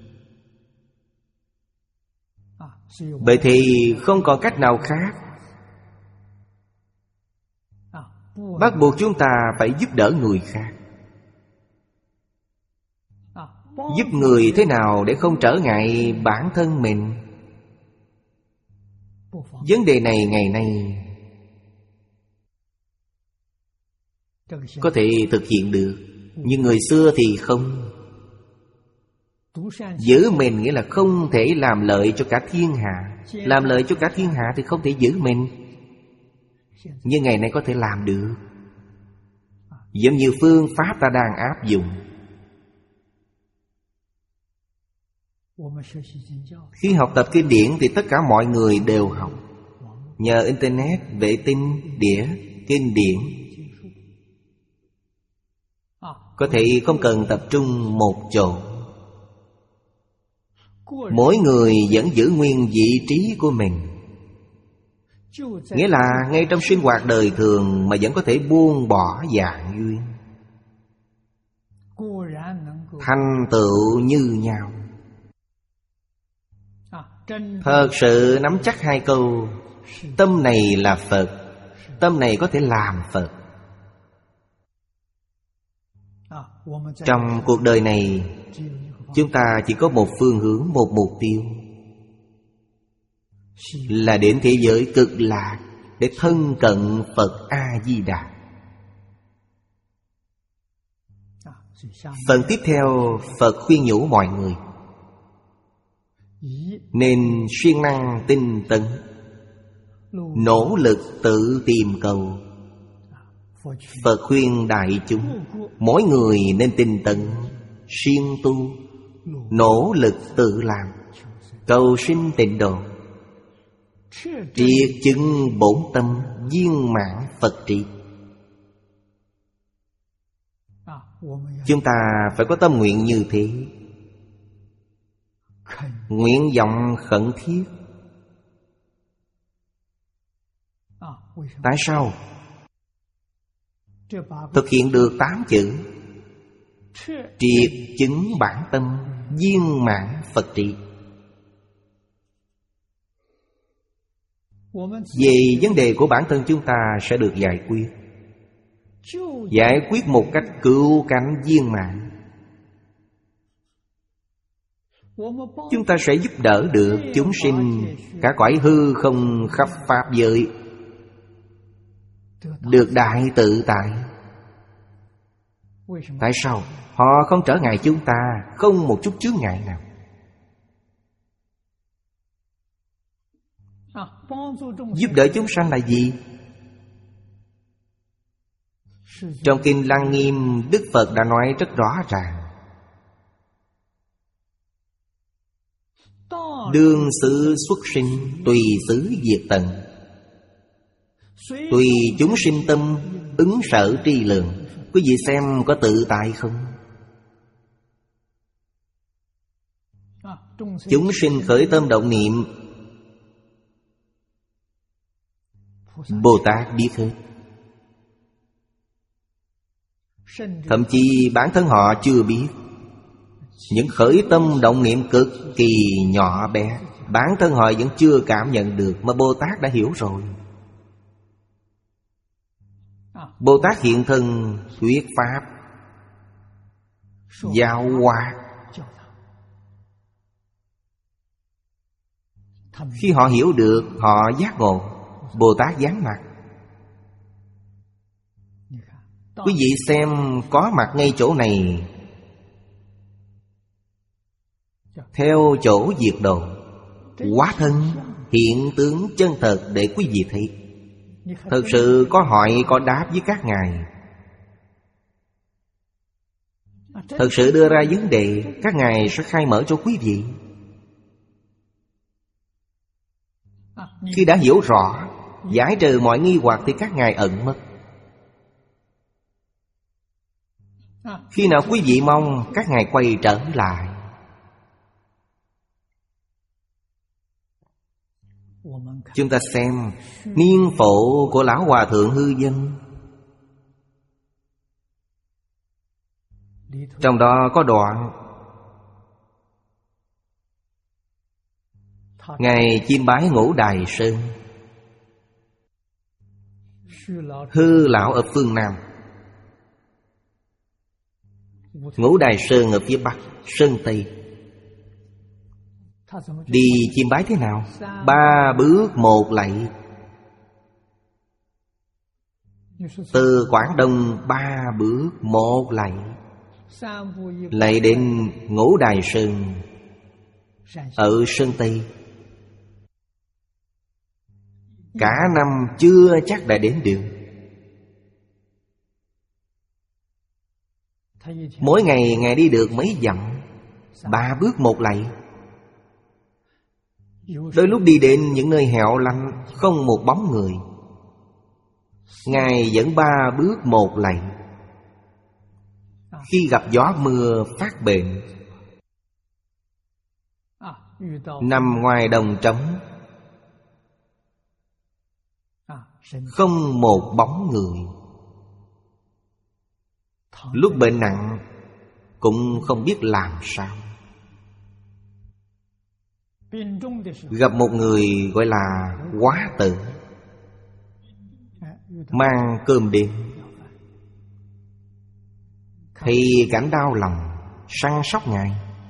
Vậy thì không còn cách nào khác, bắt buộc chúng ta phải giúp đỡ người khác. Giúp người thế nào để không trở ngại bản thân mình? Vấn đề này ngày nay có thể thực hiện được, nhưng người xưa thì không. Giữ mình nghĩa là không thể làm lợi cho cả thiên hạ. Làm lợi cho cả thiên hạ thì không thể giữ mình. Nhưng ngày nay có thể làm được. Giống như phương pháp ta đang áp dụng. Khi học tập kinh điển thì tất cả mọi người đều học. Nhờ Internet, vệ tinh, đĩa, kinh điển, có thể không cần tập trung một chỗ. Mỗi người vẫn giữ nguyên vị trí của mình. Nghĩa là ngay trong sinh hoạt đời thường mà vẫn có thể buông bỏ dạng duyên, thành tựu như nhau. Thật sự nắm chắc hai câu: tâm này là Phật, tâm này có thể làm Phật. Trong cuộc đời này chúng ta chỉ có một phương hướng, một mục tiêu, là đến thế giới cực lạc để thân cận Phật A-di-đà. Phần tiếp theo, Phật khuyên nhủ mọi người nên siêng năng tinh tấn, nỗ lực tự tìm cầu. Phật khuyên đại chúng mỗi người nên tinh tấn, siêng tu, nỗ lực tự làm, cầu sinh tịnh độ, triệt chứng bổn tâm, viên mãn Phật trị. Chúng ta phải có tâm nguyện như thế, nguyện vọng khẩn thiết. Tại sao? Thực hiện được tám chữ triệt chứng bản tâm, viên mãn Phật trị. Về vấn đề của bản thân chúng ta sẽ được giải quyết, giải quyết một cách cứu cánh viên mãn. Chúng ta sẽ giúp đỡ được chúng sinh cả cõi hư không khắp pháp giới được đại tự tại. Tại sao? Họ không trở ngại chúng ta, không một chút chướng ngại nào. Giúp đỡ chúng sanh là gì? Trong Kinh Lăng Nghiêm, Đức Phật đã nói rất rõ ràng: đương xứ xuất sinh, tùy xứ diệt tận. Tùy chúng sinh tâm, ứng sở tri lượng. Quý vị xem có tự tại không? Chúng sinh khởi tâm động niệm, Bồ Tát biết hết. Thậm chí bản thân họ chưa biết. Những khởi tâm động niệm cực kỳ nhỏ bé, bản thân họ vẫn chưa cảm nhận được, mà Bồ Tát đã hiểu rồi. Bồ Tát hiện thân thuyết pháp, giáo hóa Khi họ hiểu được, họ giác ngộ, Bồ Tát giáng mặt. Quý vị xem, có mặt ngay chỗ này theo chỗ diệt độ, hóa thân hiện tướng chân thật để quý vị thấy. Thật sự có hỏi có đáp với các ngài, thật sự đưa ra vấn đề, các ngài sẽ khai mở cho quý vị. Khi đã hiểu rõ, giải trừ mọi nghi hoặc thì các ngài ẩn mất. Khi nào quý vị mong, các ngài quay trở lại. Chúng ta xem niên phổ của Lão Hòa Thượng Hư Dân. Trong đó có đoạn Ngài chiêm bái Ngũ Đài Sơn. Hư Lão ở phương Nam, Ngũ Đài Sơn ở phía Bắc, Sơn Tây. Đi chiêm bái thế nào? Ba bước một lạy. Từ Quảng Đông ba bước một lạy, lạy đến Ngũ Đài Sơn ở Sơn Tây. Cả năm chưa chắc đã đến được. Mỗi ngày Ngài đi được mấy dặm? Ba bước một lạy. Đôi lúc đi đến những nơi hẻo lánh, không một bóng người, Ngài vẫn ba bước một lạy. Khi gặp gió mưa phát bệnh, nằm ngoài đồng trống, không một bóng người. Lúc bệnh nặng cũng không biết làm sao. Gặp một người gọi là Quá Tử, mang cơm đến, thì cảnh đau lòng, săn sóc Ngài.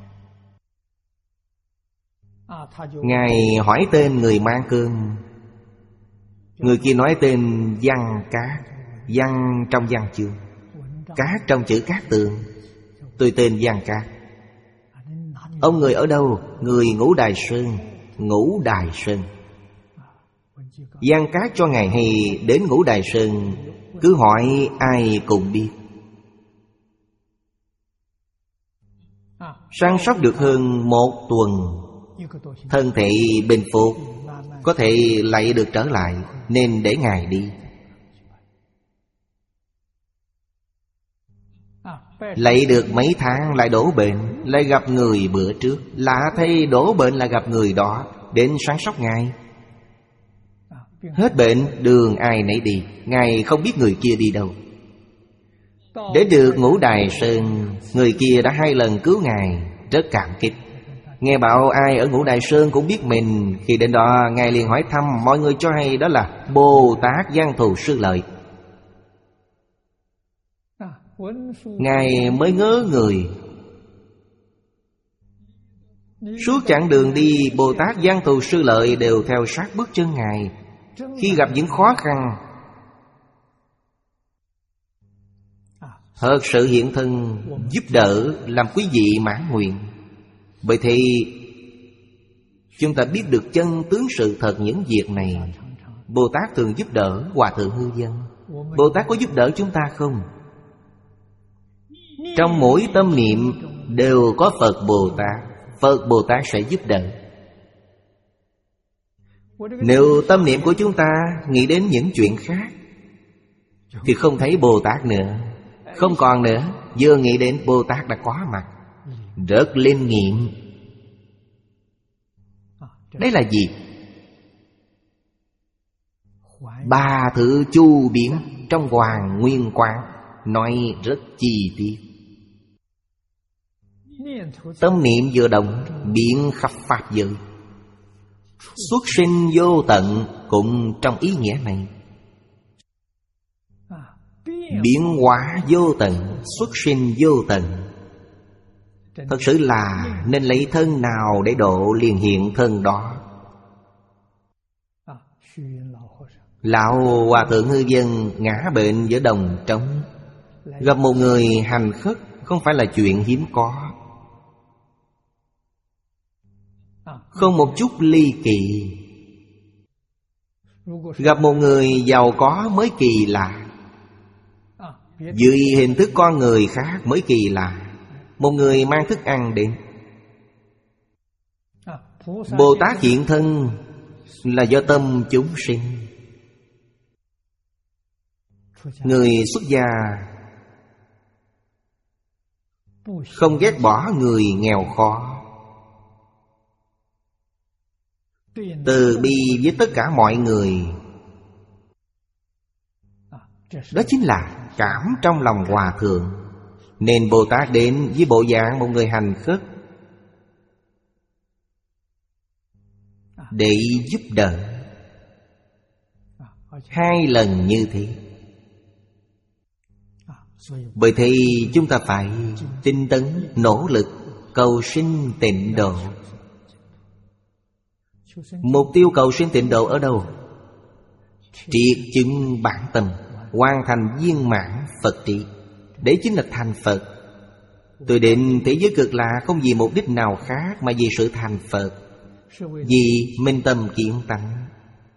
Ngài hỏi tên người mang cơm. Người kia nói tên Văn Cát. Văn trong văn chương, Cát trong chữ Cát Tường. Tôi tên Văn Cát. Ông người ở đâu? Người Ngũ Đài Sơn. Ngũ Đài Sơn. Văn Cát cho Ngài hay đến Ngũ Đài Sơn, cứ hỏi ai cũng biết. Săn sóc được hơn một tuần, thân thể bình phục, có thể lại được trở lại, nên để Ngài đi. Lại được mấy tháng lại đổ bệnh, lại gặp người bữa trước. Lạ thay, đổ bệnh là gặp người đó, đến săn sóc Ngài. Hết bệnh, đường ai nấy đi, Ngài không biết người kia đi đâu. Để được Ngũ Đài Sơn, người kia đã hai lần cứu Ngài, rất cảm kích. Nghe bảo ai ở Ngũ Đài Sơn cũng biết mình. Khi đến đó, Ngài liền hỏi thăm, mọi người cho hay đó là Bồ Tát Văn Thù Sư Lợi. Ngài mới ngớ người. Suốt chặng đường đi, Bồ Tát Văn Thù Sư Lợi đều theo sát bước chân Ngài. Khi gặp những khó khăn, thật sự hiện thân giúp đỡ, làm quý vị mãn nguyện. Bởi thì chúng ta biết được chân tướng sự thật những việc này. Bồ Tát thường giúp đỡ Hòa Thượng Hư Dân. Bồ Tát có giúp đỡ chúng ta không? Trong mỗi tâm niệm đều có Phật Bồ Tát. Phật Bồ Tát sẽ giúp đỡ. Nếu tâm niệm của chúng ta nghĩ đến những chuyện khác thì không thấy Bồ Tát nữa, không còn nữa. Vừa nghĩ đến Bồ Tát đã có mặt, rất linh nghiệm. Đấy là gì? Ba thứ chu biến trong Hoàng Nguyên Quán nói rất chi tiết. Tâm niệm vừa động, biến khắp pháp giới. Xuất sinh vô tận cũng trong ý nghĩa này. Biến hóa vô tận, xuất sinh vô tận. Thật sự là nên lấy thân nào để độ liền hiện thân đó. Lão Hòa Thượng Hư Vân ngã bệnh giữa đồng trống, gặp một người hành khất không phải là chuyện hiếm có, không một chút ly kỳ. Gặp một người giàu có mới kỳ lạ, dưới hình thức con người khác mới kỳ lạ. Một người mang thức ăn đến, Bồ Tát hiện thân là do tâm chúng sinh. Người xuất gia không ghét bỏ người nghèo khó, từ bi với tất cả mọi người. Đó chính là cảm trong lòng Hòa Thượng. Nên Bồ Tát đến với bộ dạng một người hành khất để giúp đỡ. Hai lần như thế. Bởi thế chúng ta phải tinh tấn, nỗ lực, cầu sinh tịnh độ. Mục tiêu cầu sinh tịnh độ ở đâu? Triệt chứng bản tâm, hoàn thành viên mãn Phật trị. Đấy chính là thành Phật. Tôi đến thế giới cực lạ không vì mục đích nào khác mà vì sự thành Phật, vì minh tâm kiến tánh.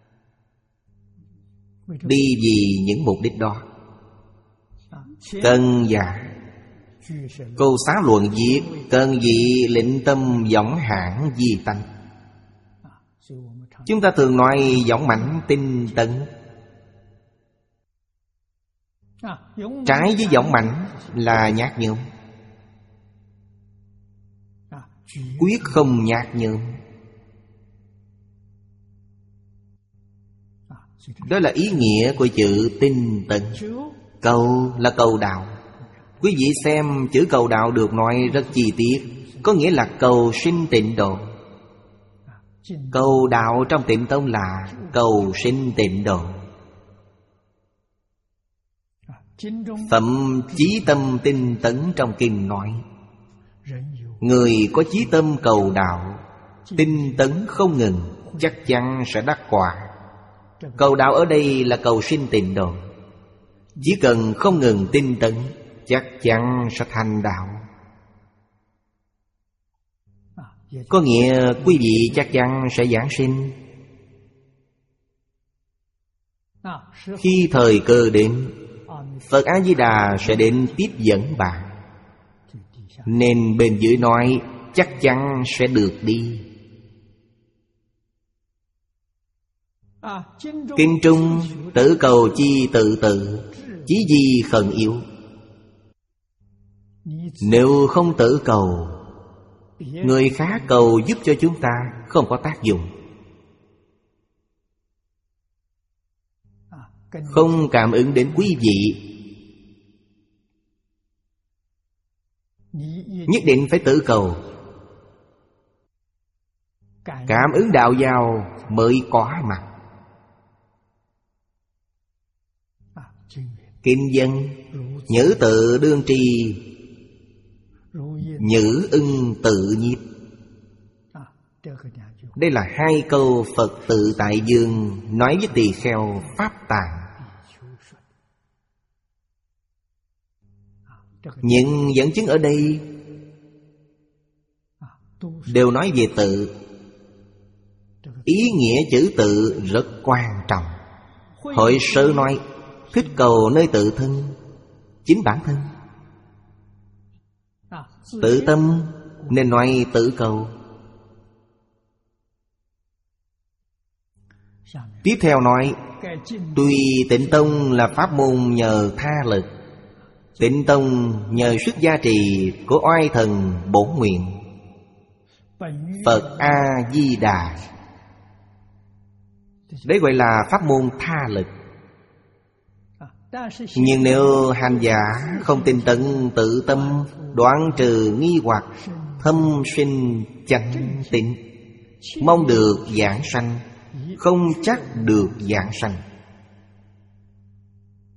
Đi vì những mục đích đó. Cần giả Câu xá luận viết: cần dị lĩnh tâm võng hãn di tánh. Chúng ta thường nói võng mãnh tinh tấn. Trái với võng mãnh là nhát nhường, quyết không nhát nhường. Đó là ý nghĩa của chữ tinh tấn. Cầu là cầu đạo. Quý vị xem chữ cầu đạo được nói rất chi tiết, có nghĩa là cầu sinh tịnh độ. Cầu đạo trong Tịnh Tông là cầu sinh tịnh độ. Phẩm chí tâm tinh tấn trong kinh nói: người có chí tâm cầu đạo, tinh tấn không ngừng, chắc chắn sẽ đắc quả. Cầu đạo ở đây là cầu sinh tịnh độ. Chỉ cần không ngừng tinh tấn, chắc chắn sẽ thành đạo. Có nghĩa quý vị chắc chắn sẽ giảng sinh. Khi thời cơ đến, Phật A-di-đà sẽ đến tiếp dẫn bạn. Nên bên dưới nói chắc chắn sẽ được đi. Kinh Trung: tử cầu chi tự tự, chí di khẩn yếu. Nếu không tự cầu, người khác cầu giúp cho chúng ta không có tác dụng. Không cảm ứng đến quý vị, nhất định phải tự cầu. Cảm ứng đạo giao mới có mặt. Kinh văn: nhữ tự đương tri, nhữ ưng tự nhiếp. Đây là hai câu Phật Tự Tại Dương nói với tỳ kheo Pháp Tạng. Những dẫn chứng ở đây đều nói về tự. Ý nghĩa chữ tự rất quan trọng. Hội Sơ nói thích cầu nơi tự thân, chính bản thân. Tự tâm nên nói tự cầu. Tiếp theo nói: tuy Tịnh Tông là pháp môn nhờ tha lực, Tịnh Tông nhờ sức gia trì của oai thần bổn nguyện Phật A-di-đà. Đấy gọi là pháp môn tha lực. Nhưng nếu hành giả không tinh tấn tự tâm, đoạn trừ nghi hoặc, thâm sinh chánh tịnh, mong được giảng sanh, không chắc được giảng sanh.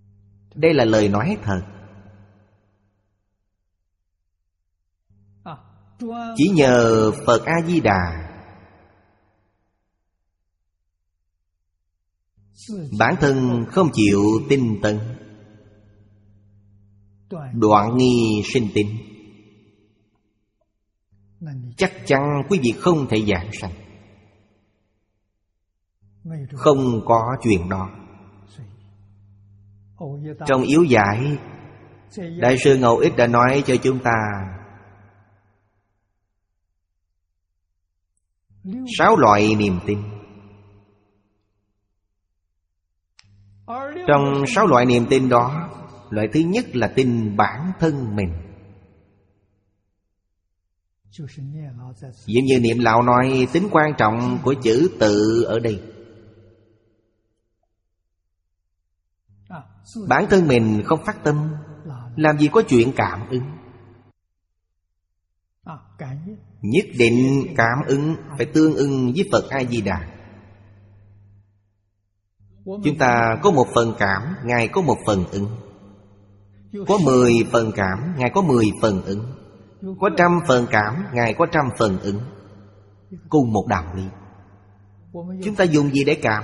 Đây là lời nói thật. Chỉ nhờ Phật A-di-đà bản thân không chịu tinh tấn, đoạn nghi sinh tin, chắc chắn quý vị không thể giảng sanh. Không có chuyện đó. Trong yếu giải, Đại sư Ngẫu Ích đã nói cho chúng ta sáu loại niềm tin. Trong sáu loại niềm tin đó, loại thứ nhất là tin bản thân mình. Giống như niệm lão nói, tính quan trọng của chữ tự ở đây. Bản thân mình không phát tâm, làm gì có chuyện cảm ứng. Nhất định cảm ứng phải tương ưng với Phật A-di-đà. Chúng ta có một phần cảm, Ngài có một phần ứng. Có mười phần cảm, Ngài có mười phần ứng. Có trăm phần cảm, Ngài có trăm phần ứng. Cùng một đạo lý. Chúng ta dùng gì để cảm?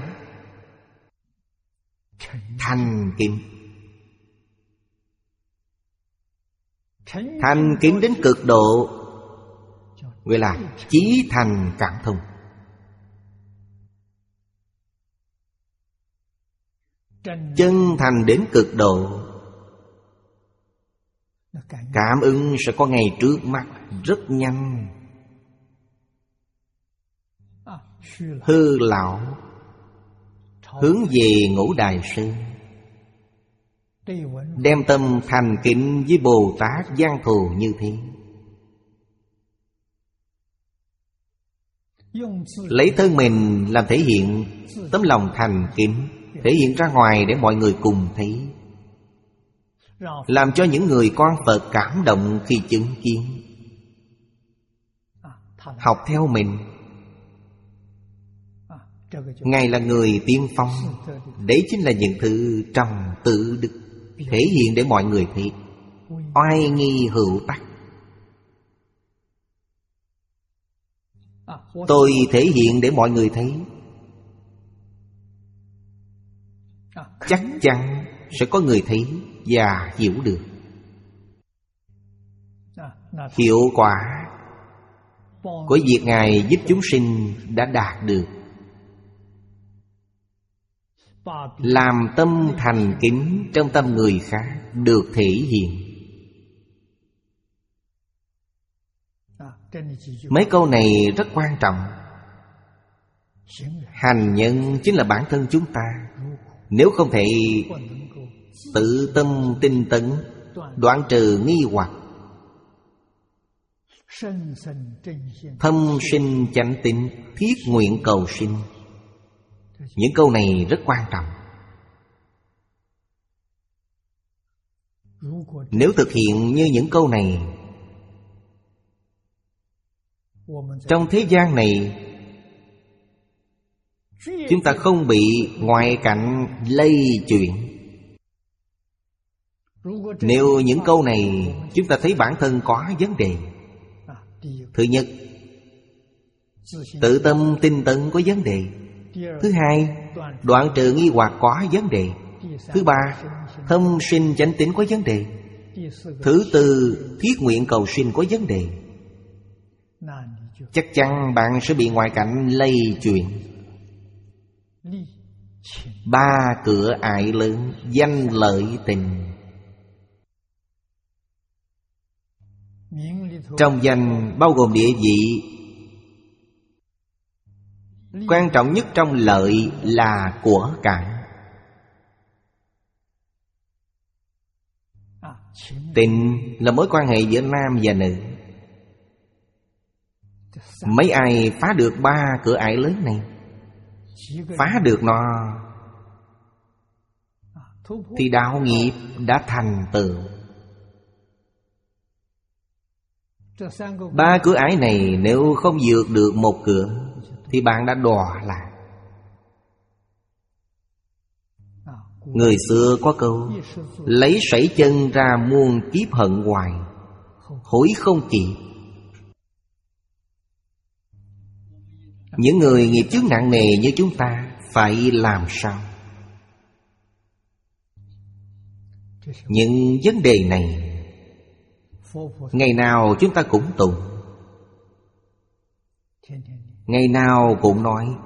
Thành kính. Thành kính đến cực độ, gọi là chí thành cảm thông. Chân thành đến cực độ, cảm ứng sẽ có ngay trước mắt, rất nhanh. Hư lão hướng về Ngũ Đại Sư, đem tâm thành kính với Bồ Tát Giang Thù như thế. Lấy thân mình làm thể hiện tấm lòng thành kính, thể hiện ra ngoài để mọi người cùng thấy, làm cho những người con Phật cảm động khi chứng kiến, học theo mình. Ngài là người tiên phong. Đấy chính là những thứ trong tự đức, thể hiện để mọi người thấy. Oai nghi hữu tắc. Tôi thể hiện để mọi người thấy, chắc chắn sẽ có người thấy và hiểu được. Hiệu quả của việc Ngài giúp chúng sinh đã đạt được. Làm tâm thành kính trong tâm người khác được thể hiện. Mấy câu này rất quan trọng. Hành nhân chính là bản thân chúng ta. Nếu không thể tự tâm tinh tấn, đoạn trừ nghi hoặc, thâm sinh chánh tín, thiết nguyện cầu sinh, những câu này rất quan trọng. Nếu thực hiện như những câu này, trong thế gian này chúng ta không bị ngoại cảnh lây chuyển. Nếu những câu này chúng ta thấy bản thân có vấn đề, thứ nhất, tự tâm tinh tấn có vấn đề. Thứ hai, đoạn trừ nghi hoặc có vấn đề. Thứ ba, thâm sinh chánh tín có vấn đề. Thứ tư, thiết nguyện cầu sinh có vấn đề. Chắc chắn bạn sẽ bị ngoại cảnh lây chuyển. Ba cửa ải lớn, danh lợi tình. Trong danh bao gồm địa vị. Quan trọng nhất trong lợi là của cải. Tình là mối quan hệ giữa nam và nữ. Mấy ai phá được ba cửa ải lớn này, phá được nó, thì đạo nghiệp đã thành tựu. Ba cửa ải này nếu không vượt được một cửa thì bạn đã đọa lạc. Người xưa có câu, lấy sảy chân ra muôn kiếp hận hoài, hối không kịp. Những người nghiệp chướng nặng nề như chúng ta phải làm sao? Những vấn đề này ngày nào chúng ta cũng tụng, ngày nào cũng nói.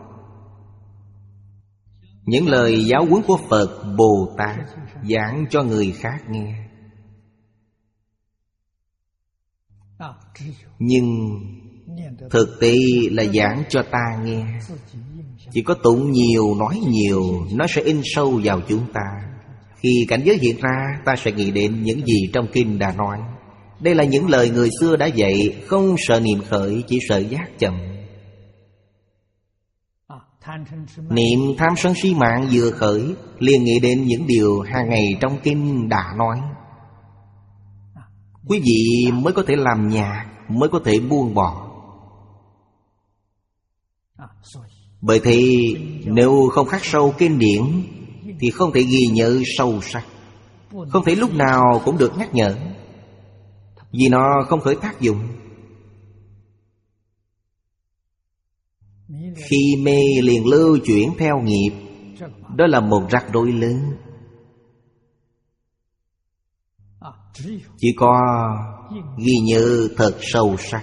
Những lời giáo huấn của Phật, Bồ Tát giảng cho người khác nghe. Nhưng thực tế là giảng cho ta nghe. Chỉ có tụng nhiều, nói nhiều, nó sẽ in sâu vào chúng ta. Khi cảnh giới hiện ra, ta sẽ nghĩ đến những gì trong kinh đã nói. Đây là những lời người xưa đã dạy. Không sợ niệm khởi, chỉ sợ giác chậm. Niệm tham sân si mạng vừa khởi, liền nghĩ đến những điều hàng ngày trong kinh đã nói. Quý vị mới có thể làm nhạc, mới có thể buông bỏ. Bởi thế nếu không khắc sâu kinh điển thì không thể ghi nhớ sâu sắc, không thể lúc nào cũng được nhắc nhở, vì nó không khởi tác dụng. Khi mê liền lưu chuyển theo nghiệp, đó là một rắc rối lớn. Chỉ có ghi nhớ thật sâu sắc.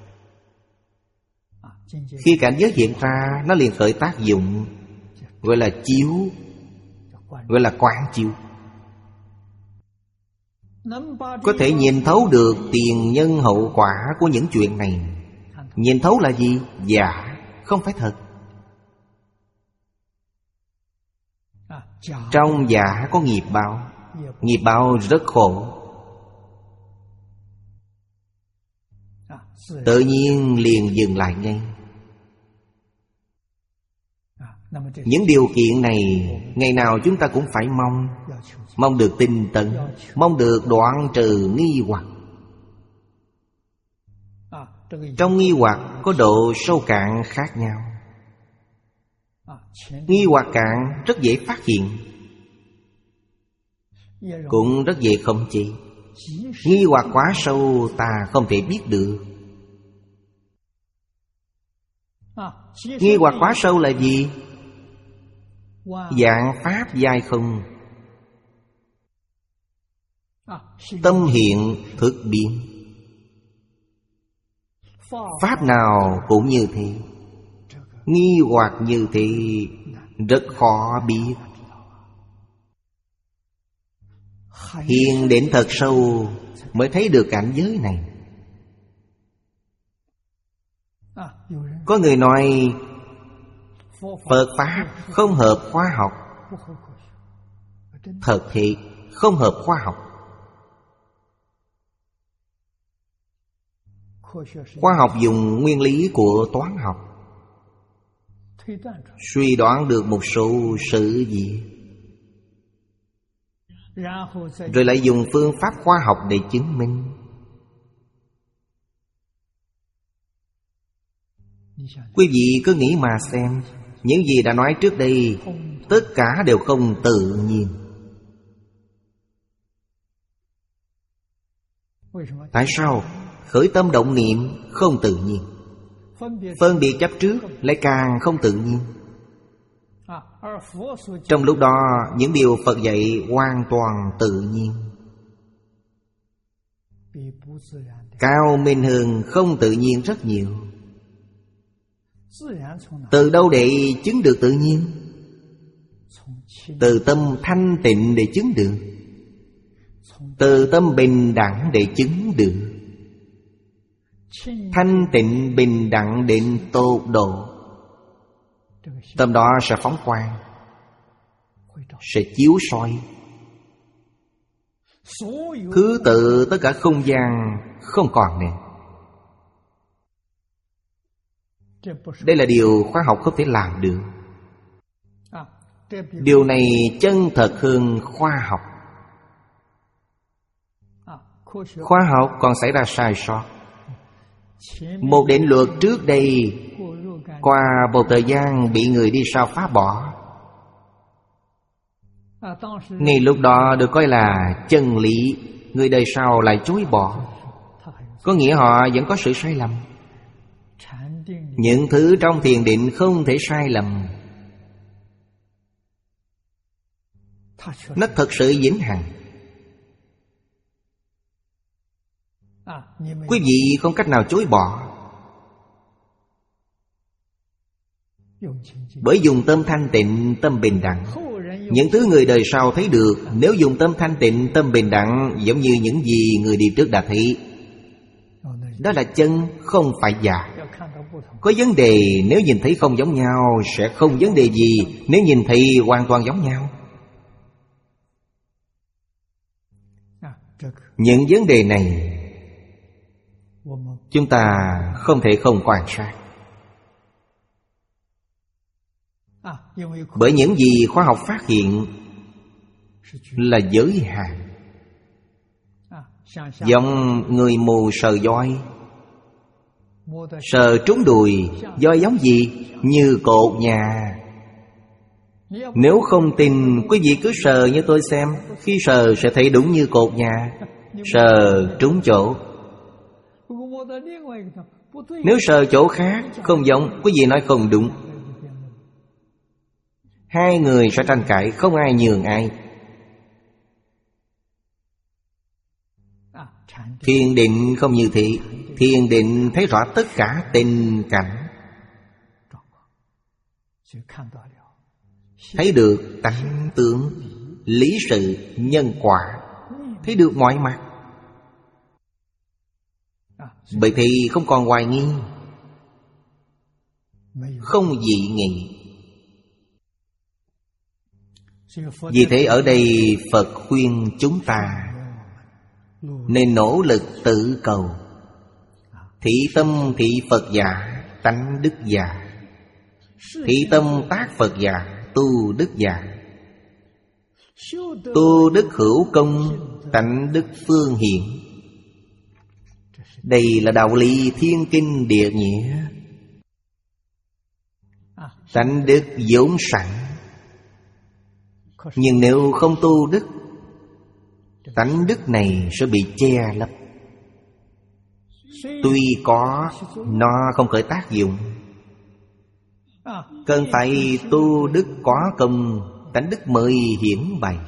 Khi cảnh giới hiện ra, nó liền khởi tác dụng, gọi là chiếu, gọi là quán chiếu. Có thể nhìn thấu được tiền nhân hậu quả của những chuyện này. Nhìn thấu là gì? Giả, không phải thật. Trong giả có nghiệp báo. Nghiệp báo rất khổ, tự nhiên liền dừng lại ngay. Những điều kiện này ngày nào chúng ta cũng phải mong. Mong được tinh tấn, mong được đoạn trừ nghi hoặc. Trong nghi hoặc có độ sâu cạn khác nhau. Nghi hoặc cạn rất dễ phát hiện, cũng rất dễ khống chế. Nghi hoặc quá sâu ta không thể biết được. Nghi hoặc quá sâu là gì? Vạn pháp giai không, tâm hiện thực biến. Pháp nào cũng như thế. Nghi hoặc như thế rất khó biết. Hiện đến thật sâu mới thấy được cảnh giới này. Có người nói Phật Pháp không hợp khoa học. Thật thì không hợp khoa học. Khoa học dùng nguyên lý của toán học, suy đoán được một số sự gì, rồi lại dùng phương pháp khoa học để chứng minh. Quý vị cứ nghĩ mà xem, những gì đã nói trước đây tất cả đều không tự nhiên. Tại sao? Khởi tâm động niệm không tự nhiên, phân biệt chấp trước lại càng không tự nhiên. Trong lúc đó những điều Phật dạy hoàn toàn tự nhiên. Cao minh hơn không tự nhiên rất nhiều. Từ đâu để chứng được tự nhiên? Từ tâm thanh tịnh để chứng được, từ tâm bình đẳng để chứng được. Thanh tịnh bình đẳng đến tột độ, tâm đó sẽ phóng quang, sẽ chiếu soi. Thứ tự tất cả không gian không còn nữa. Đây là điều khoa học không thể làm được. Điều này chân thật hơn khoa học. Khoa học còn xảy ra sai sót. Một định luật trước đây qua một thời gian bị người đi sau phá bỏ. Ngay lúc đó được coi là chân lý, người đời sau lại chối bỏ. Có nghĩa họ vẫn có sự sai lầm. Những thứ trong thiền định không thể sai lầm. Nó thật sự vĩnh hằng. Quý vị không cách nào chối bỏ. Bởi dùng tâm thanh tịnh, tâm bình đẳng. Những thứ người đời sau thấy được, nếu dùng tâm thanh tịnh, tâm bình đẳng, giống như những gì người đi trước đã thấy. Đó là chân, không phải giả. Có vấn đề nếu nhìn thấy không giống nhau, sẽ không vấn đề gì nếu nhìn thấy hoàn toàn giống nhau. Những vấn đề này chúng ta không thể không quan sát. Bởi những gì khoa học phát hiện là giới hạn. Giống người mù sờ voi, sờ trúng đùi, voi giống gì? Như cột nhà. Nếu không tin, quý vị cứ sờ như tôi xem. Khi sờ sẽ thấy đúng như cột nhà. Sờ trúng chỗ. Nếu sờ chỗ khác không giống, quý vị nói không đúng. Hai người sẽ tranh cãi, không ai nhường ai. Thiền định không như thế. Thiền định thấy rõ tất cả tình cảnh, thấy được tánh tướng, lý sự, nhân quả, thấy được mọi mặt. Vậy thì không còn hoài nghi, không dị nghị. Vì thế ở đây Phật khuyên chúng ta nên nỗ lực tự cầu. Thị tâm thị Phật giả, tánh đức giả. Thị tâm tác Phật giả, tu đức giả. Tu đức hữu công, tánh đức phương hiện. Đây là đạo lý thiên kinh địa nghĩa. Tánh đức vốn sẵn. Nhưng nếu không tu đức, tánh đức này sẽ bị che lấp. Tuy có, nó không khởi tác dụng. Cần phải tu đức có công, tánh đức mới hiển bày.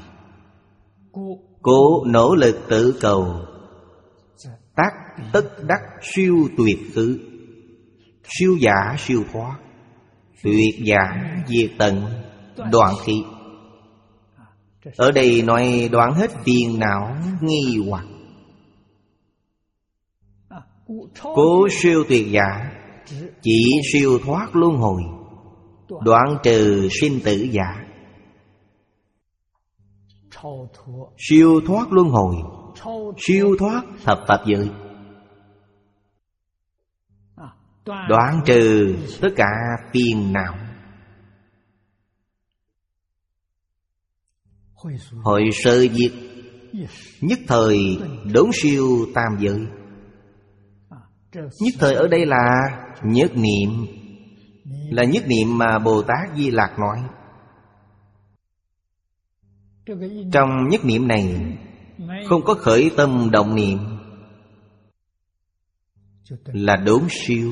Cố nỗ lực tự cầu, tác tất đắc siêu tuyệt khứ. Siêu giả siêu thoát, tuyệt giả diệt tận, đoạn khí. Ở đây nói đoạn hết phiền não nghi hoặc. Cố siêu tuyệt giả, chỉ siêu thoát luân hồi, đoạn trừ sinh tử giả. Siêu thoát luân hồi, siêu thoát thập pháp giới, đoạn trừ tất cả phiền não. Hội sơ diệt, nhất thời đốn siêu tam giới. Nhất thời ở đây là nhất niệm, là nhất niệm mà Bồ Tát Di Lặc nói. Trong nhất niệm này không có khởi tâm động niệm, là đốn siêu.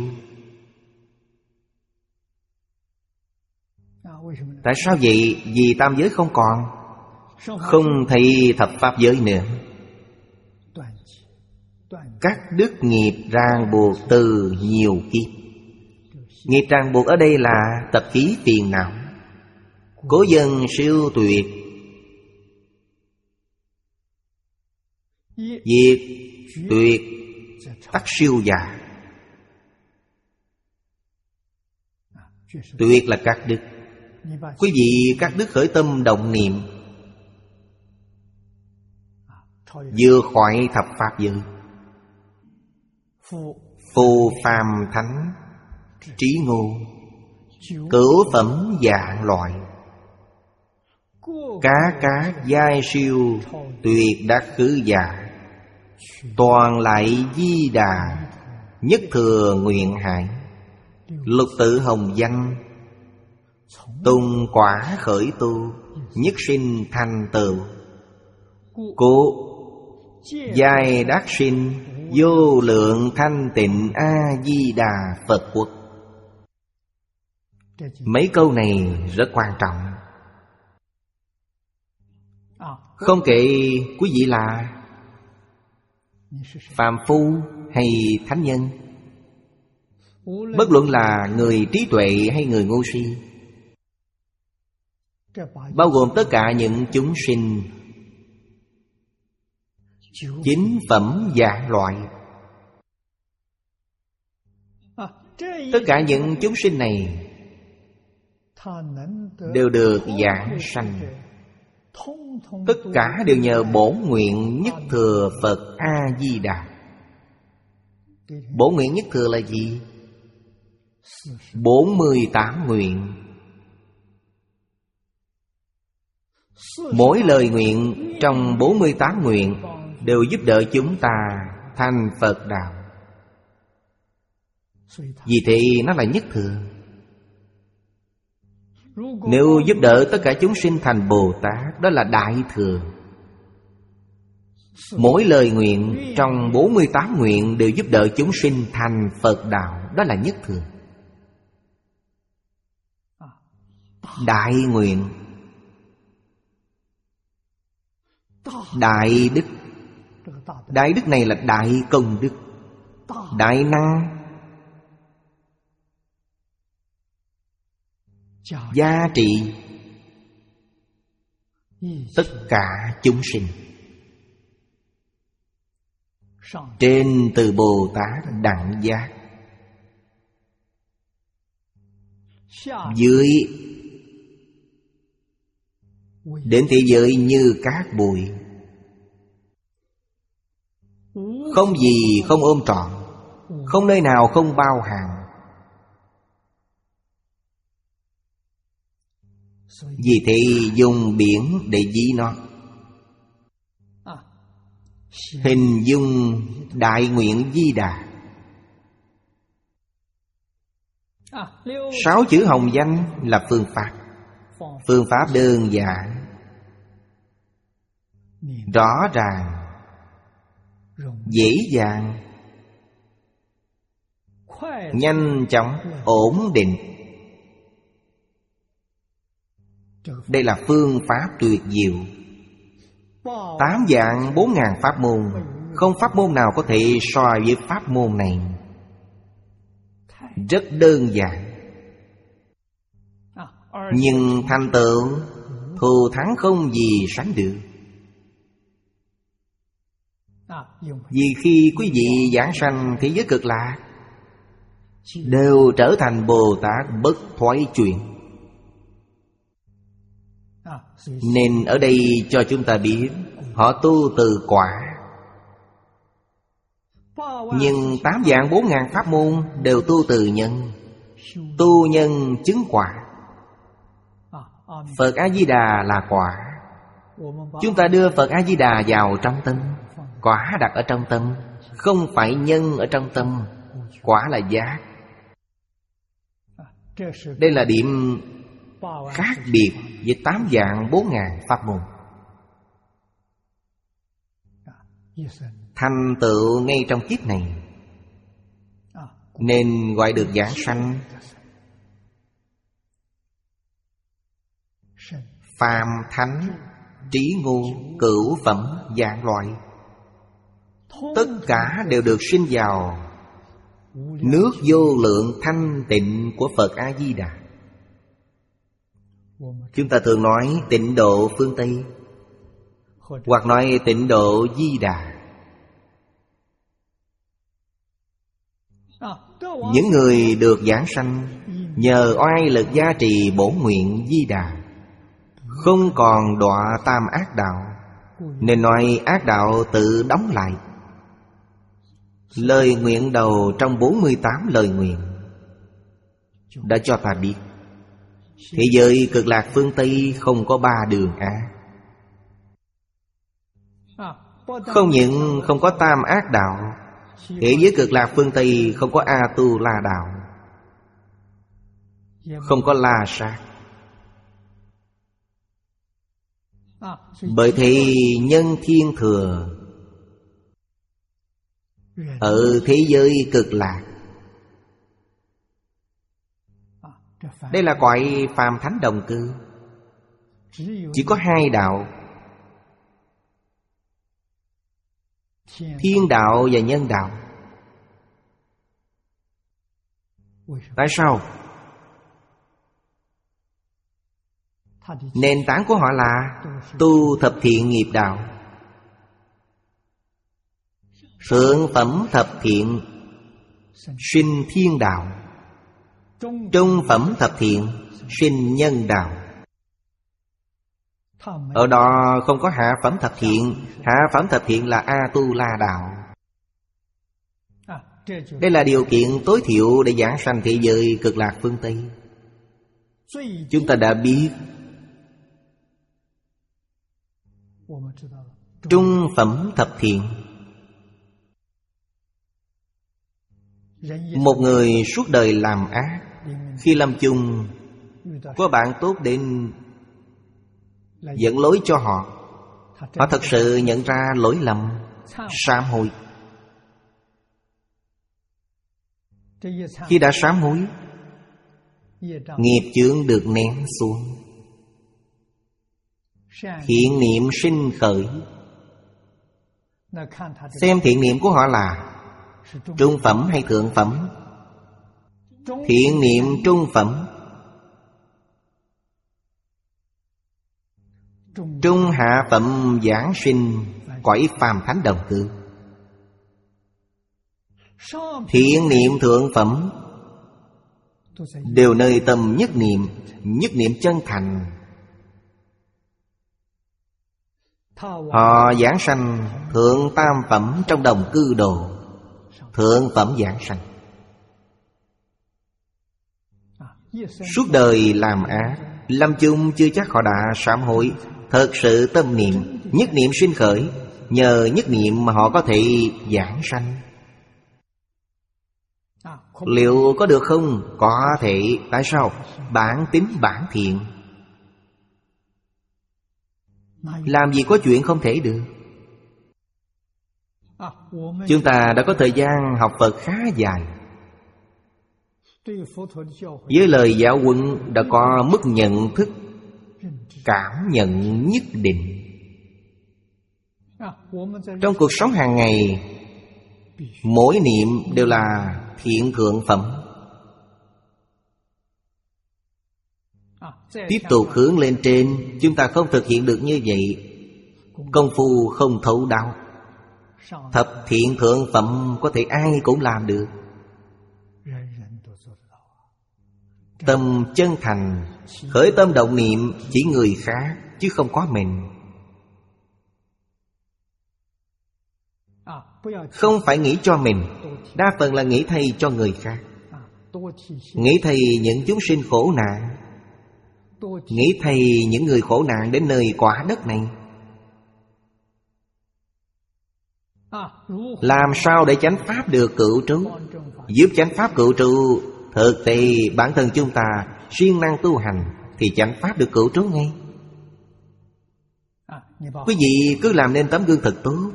Tại sao vậy? Vì tam giới không còn, không thấy thập pháp giới nữa. Cắt đứt nghiệp ràng buộc từ nhiều kiếp. Nghiệp ràng buộc ở đây là tập khí phiền não. Cố dân siêu tuyệt, diệt tuyệt tắc siêu giả. Tuyệt là cắt đứt. Quý vị cắt đứt khởi tâm động niệm, vừa khỏi thập pháp giới. Phù phàm thánh trí ngô, cửu phẩm dạng loại, cá cá giai siêu, tuyệt đắc khứ giả. Toàn lại di đà, nhất thừa nguyện hại. Lục tự hồng danh, tùng quả khởi tu, nhất sinh thành tựu. Cố giai đắc sinh, vô lượng thanh tịnh A Di Đà Phật quốc. Mấy câu này rất quan trọng. Không kể quý vị là phàm phu hay thánh nhân, bất luận là người trí tuệ hay người ngu si, bao gồm tất cả những chúng sinh chính phẩm dạng loại. Tất cả những chúng sinh này đều được giảng sanh, tất cả đều nhờ bổn nguyện nhất thừa Phật A-di-đà. Bổn nguyện nhất thừa là gì? bốn mươi tám nguyện. Mỗi lời nguyện trong bốn mươi tám nguyện đều giúp đỡ chúng ta thành Phật đạo. Vì thế nó là nhất thừa. Nếu giúp đỡ tất cả chúng sinh thành Bồ Tát, đó là đại thừa. Mỗi lời nguyện trong bốn mươi tám nguyện đều giúp đỡ chúng sinh thành Phật đạo, đó là nhất thừa. Đại nguyện, đại đức. Đại đức này là đại công đức, đại năng, giá trị tất cả chúng sinh. Trên từ Bồ Tát đẳng giác, dưới đến thế giới như cát bụi, không gì không ôm trọn, không nơi nào không bao hàm. Vì thế dùng biển để ví nó. Hình dung đại nguyện Di Đà. Sáu chữ hồng danh là phương pháp. Phương pháp đơn giản, rõ ràng, dễ dàng, nhanh chóng, ổn định. Đây là phương pháp tuyệt diệu. Tám vạn bốn ngàn pháp môn, không pháp môn nào có thể so với pháp môn này. Rất đơn giản, nhưng thành tựu thù thắng không gì sánh được. Vì khi quý vị giảng sanh thế giới cực lạc, đều trở thành Bồ Tát bất thoái chuyển. Nên ở đây cho chúng ta biết họ tu từ quả. Nhưng tám vạn bốn ngàn pháp môn đều tu từ nhân. Tu nhân chứng quả. Phật A-di-đà là quả. Chúng ta đưa Phật A-di-đà vào trong tâm, quả đặt ở trong tâm, không phải nhân ở trong tâm. Quả là giác. Đây là điểm khác biệt với tám vạn bốn ngàn pháp môn. Thành tựu ngay trong kiếp này, nên gọi được giảng sanh. Phàm thánh, trí ngu, cửu phẩm, dạng loại, tất cả đều được sinh vào nước vô lượng thanh tịnh của Phật A-di-đà. Chúng ta thường nói tịnh độ phương Tây, hoặc nói tịnh độ Di Đà. Những người được giảng sanh nhờ oai lực gia trì bổn nguyện Di Đà, không còn đọa tam ác đạo. Nên nói ác đạo tự đóng lại. Lời nguyện đầu trong bốn mươi tám lời nguyện đã cho ta biết thế giới cực lạc phương Tây không có ba đường ác. Không những không có tam ác đạo, thế giới cực lạc phương Tây không có A-tu-la đạo, không có la sát. Bởi thế nhân thiên thừa ở thế giới cực lạc Đây là cõi phàm thánh đồng cư. Chỉ có hai đạo: thiên đạo và nhân đạo. Tại sao? Nền tảng của họ là tu thập thiện nghiệp đạo. Thượng phẩm thập thiện sinh thiên đạo, trung phẩm thập thiện sinh nhân đạo. Ở đó không có hạ phẩm thập thiện. Hạ phẩm thập thiện là A-tu-la đạo. Đây là điều kiện tối thiểu để giảng sanh thế giới cực lạc phương Tây. Chúng ta đã biết trung phẩm thập thiện. Một người suốt đời làm ác, khi lâm chung có bạn tốt đến dẫn lối cho họ, họ thật sự nhận ra lỗi lầm, sám hối. Khi đã sám hối, nghiệp chướng được nén xuống, thiện niệm sinh khởi. Xem thiện niệm của họ là trung phẩm hay thượng phẩm. Thiện niệm trung phẩm, trung hạ phẩm giảng sinh cõi phàm thánh đồng cư. Thiện niệm thượng phẩm đều nơi tâm nhất niệm, nhất niệm chân thành. Họ giảng sanh thượng tam phẩm trong đồng cư đồ, thượng phẩm giảng sanh. Suốt đời làm ác, lâm chung chưa chắc họ đã sám hối. Thật sự tâm niệm, nhất niệm sinh khởi. Nhờ nhất niệm mà họ có thể giảng sanh. Liệu có được không? Có thể. Tại sao? Bản tính bản thiện. Làm gì có chuyện không thể được. Chúng ta đã có thời gian học Phật khá dài. Với lời giáo huấn đã có mức nhận thức, cảm nhận nhất định. Trong cuộc sống hàng ngày, mỗi niệm đều là thiện thượng phẩm. Tiếp tục hướng lên trên, chúng ta không thực hiện được như vậy, công phu không thấu đáo. Thập thiện thượng phẩm có thể ai cũng làm được. Tâm chân thành, khởi tâm động niệm chỉ người khác chứ không có mình. Không phải nghĩ cho mình, đa phần là nghĩ thay cho người khác. Nghĩ thay những chúng sinh khổ nạn, nghĩ thay những người khổ nạn đến nơi quả đất này. Làm sao để chánh pháp được cựu trú? Giúp chánh pháp cựu trú, thực tế bản thân chúng ta siêng năng tu hành thì chánh pháp được cựu trú ngay. Quý vị cứ làm nên tấm gương thật tốt,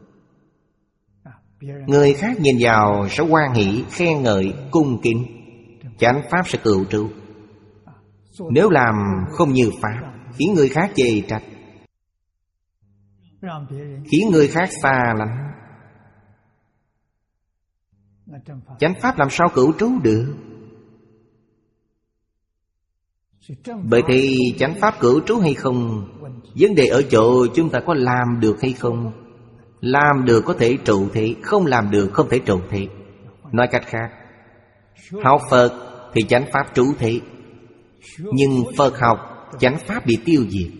người khác nhìn vào sẽ hoan hỷ, khen ngợi, cung kính, chánh pháp sẽ cựu trú. Nếu làm không như pháp, khiến người khác chê trách, khiến người khác xa lánh, chánh pháp làm sao cửu trú được? Bởi thì chánh pháp cửu trú hay không, vấn đề ở chỗ chúng ta có làm được hay không. Làm được có thể trụ thế, không làm được không thể trụ thế. Nói cách khác, học Phật thì chánh pháp trú thế, nhưng Phật học chánh pháp bị tiêu diệt,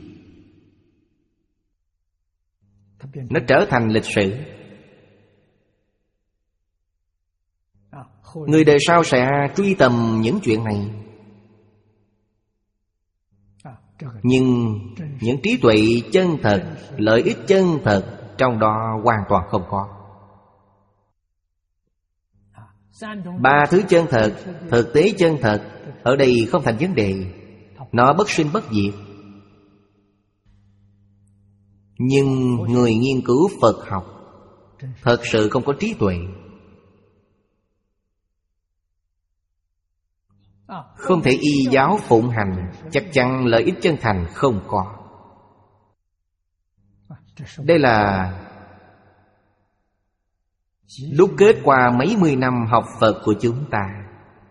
nó trở thành lịch sử. Người đời sau sẽ truy tầm những chuyện này, nhưng những trí tuệ chân thật, lợi ích chân thật trong đó hoàn toàn không có. Ba thứ chân thật, thực tế chân thật ở đây không thành vấn đề. Nó bất sinh bất diệt. Nhưng người nghiên cứu Phật học thật sự không có trí tuệ. không thể y giáo phụng hành, chắc chắn lợi ích chân thành không có. Đây là đúc kết qua mấy mươi năm học Phật của chúng ta,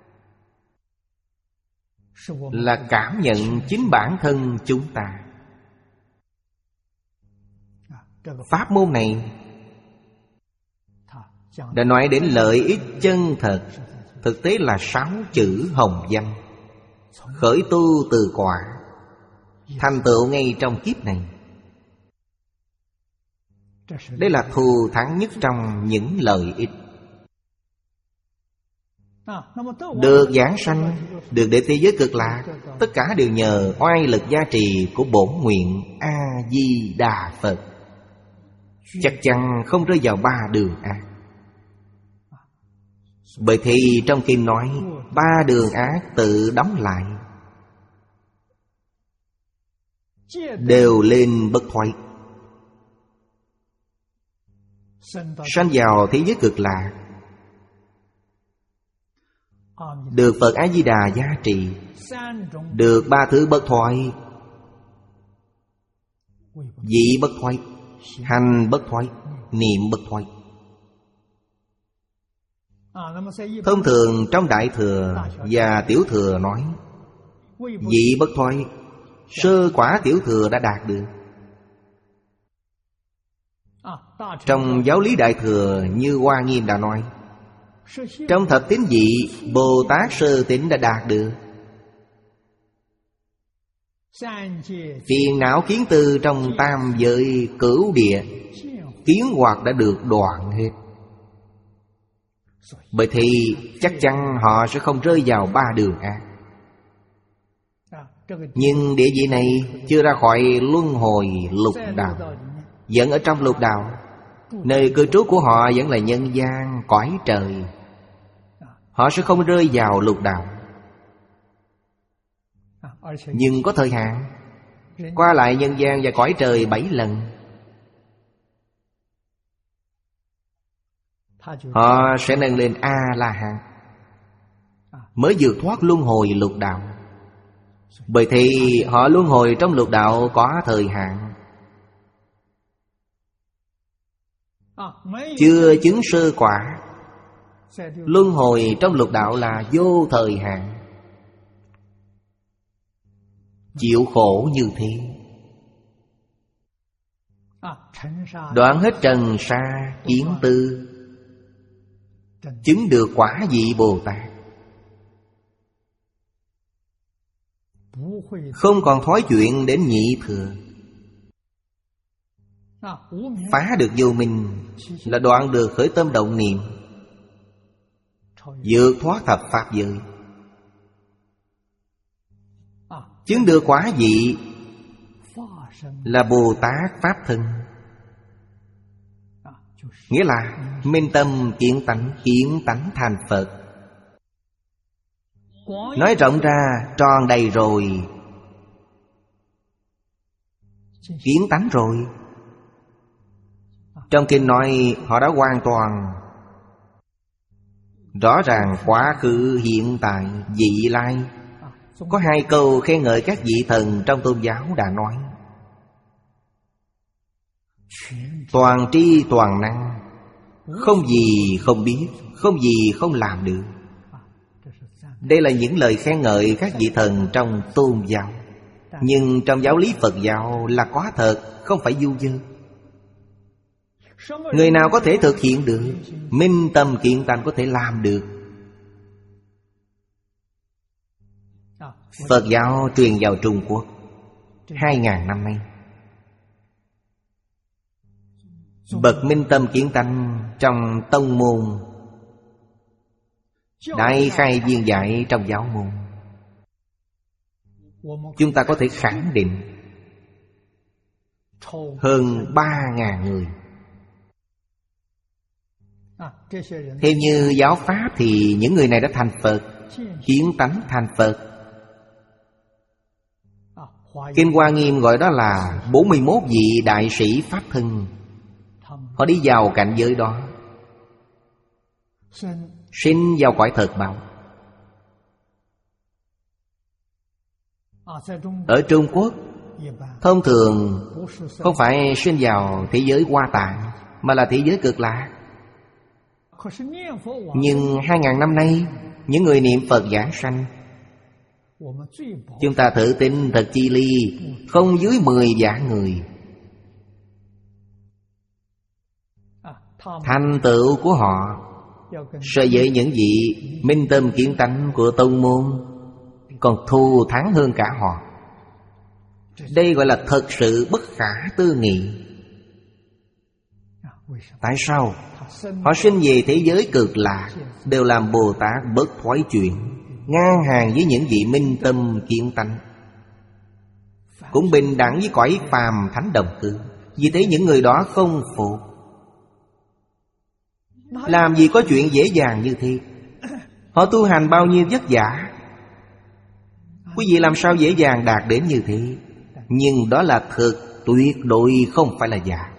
là cảm nhận chính bản thân chúng ta. Pháp môn này đã nói đến lợi ích chân thật, thực tế là sáu chữ hồng danh. Khởi tu từ quả, thành tựu ngay trong kiếp này. Đây là thù thắng nhất trong những lợi ích. Được giảng sanh, được đến thế giới cực lạc, tất cả đều nhờ oai lực gia trì của bổn nguyện A-di-đà Phật. Chắc chắn không rơi vào ba đường ác. Bởi thì trong kinh nói ba đường ác tự đóng lại, đều lên bất thoại. Sanh vào thế giới cực lạc, được Phật A-di-đà gia trì, được ba thứ bất thoại: vị bất thoại, hành bất thoại, niệm bất thoại. Thông thường trong Đại Thừa và Tiểu Thừa nói vị bất thoại, sơ quả Tiểu Thừa đã đạt được. Trong giáo lý Đại Thừa như Hoa Nghiêm đã nói, trong thập tín vị, Bồ Tát sơ tín đã đạt được. Phiền não kiến tư trong tam giới cửu địa, kiến hoặc đã được đoạn hết. Bởi thì chắc chắn họ sẽ không rơi vào ba đường ác. Nhưng địa vị này chưa ra khỏi luân hồi lục đạo, vẫn ở trong lục đạo. Nơi cư trú của họ vẫn là nhân gian, cõi trời. Họ sẽ không rơi vào lục đạo. Nhưng có thời hạn, qua lại nhân gian và cõi trời bảy lần, họ sẽ nâng lên A-la-hán, mới vượt thoát luân hồi lục đạo. Bởi thì họ luân hồi trong lục đạo có thời hạn. Chưa chứng sơ quả, luân hồi trong lục đạo là vô thời hạn. Chịu khổ như thế, đoạn hết trần sa kiến tư, chứng được quả vị Bồ Tát. Không còn thói chuyện đến nhị thừa. Phá được vô minh là đoạn được khởi tâm động niệm, vượt thoát thập pháp giới. Chứng được quả vị là Bồ Tát Pháp thân, nghĩa là minh tâm kiến tánh, kiến tánh thành Phật. Nói rộng ra tròn đầy rồi, kiến tánh rồi. Trong kinh nói họ đã hoàn toàn rõ ràng quá khứ, hiện tại, vị lai. Có hai câu khen ngợi các vị thần trong tôn giáo đã nói: toàn tri toàn năng, không gì không biết, không gì không làm được. Đây là những lời khen ngợi các vị thần trong tôn giáo. Nhưng trong giáo lý Phật giáo là có thật, không phải du dơ. Người nào có thể thực hiện được, minh tâm kiện tánh có thể làm được. Phật giáo truyền vào Trung Quốc hai ngàn năm nay. Bậc minh tâm kiến tánh trong tông môn, đại khai viên giải trong giáo môn, chúng ta có thể khẳng định hơn ba ngàn người. Theo như giáo Pháp thì những người này đã thành Phật, kiến tánh thành Phật. Kinh Hoa Nghiêm gọi đó là bốn mươi mốt vị đại sĩ Pháp thân. Họ đi vào cảnh giới đó, sinh vào cõi thật báo. Ở Trung Quốc, thông thường không phải sinh vào thế giới Hoa Tạng, mà là thế giới Cực Lạc. Nhưng hai ngàn năm nay, những người niệm Phật giảng sanh, chúng ta thử tính thật chi ly, không dưới mười vạn người. Thành tựu của họ so với những vị minh tâm kiến tánh của tông môn còn thù thắng hơn cả họ. Đây gọi là thật sự bất khả tư nghị. Tại sao? Họ sinh về thế giới Cực Lạc, đều làm Bồ Tát bất thoái chuyển, ngang hàng với những vị minh tâm kiến tánh, cũng bình đẳng với cõi phàm thánh đồng cư. Vì thế những người đó không phục. Làm gì có chuyện dễ dàng như thế? Họ tu hành bao nhiêu vất vả, quý vị làm sao dễ dàng đạt đến như thế? Nhưng đó là thực, tuyệt đối không phải là giả.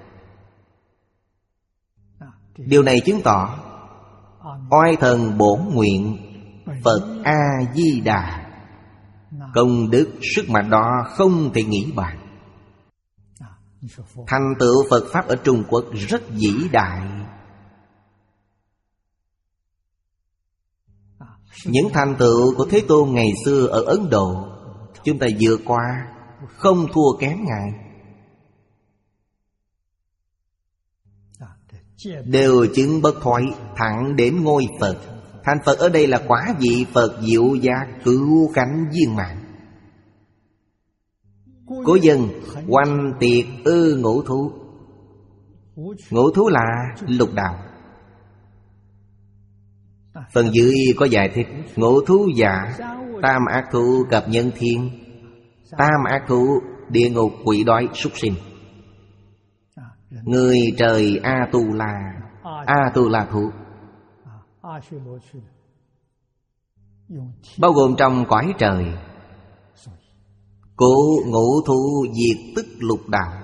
Điều này chứng tỏ oai thần bổn nguyện Phật A-di-đà, công đức sức mạnh đó không thể nghĩ bàn. Thành tựu Phật Pháp ở Trung Quốc rất vĩ đại. Những thành tựu của Thế Tôn ngày xưa ở Ấn Độ, chúng ta vượt qua, không thua kém Ngài. Đều chứng bất thoái, thẳng đến ngôi Phật. Thành Phật ở đây là quả vị Phật diệu giác cứu cánh viên mãn. Cố dân oanh tiệt ư ngũ thú. Ngũ thú là lục đạo. Phần dưới có giải thích: ngũ thú giả, tam ác thú cập nhân thiên, tam ác thú địa ngục quỷ đói súc sinh. Người trời A-tu-la, A-tu-la thú, bao gồm trong cõi trời. Cố ngũ thú diệt tức lục đạo.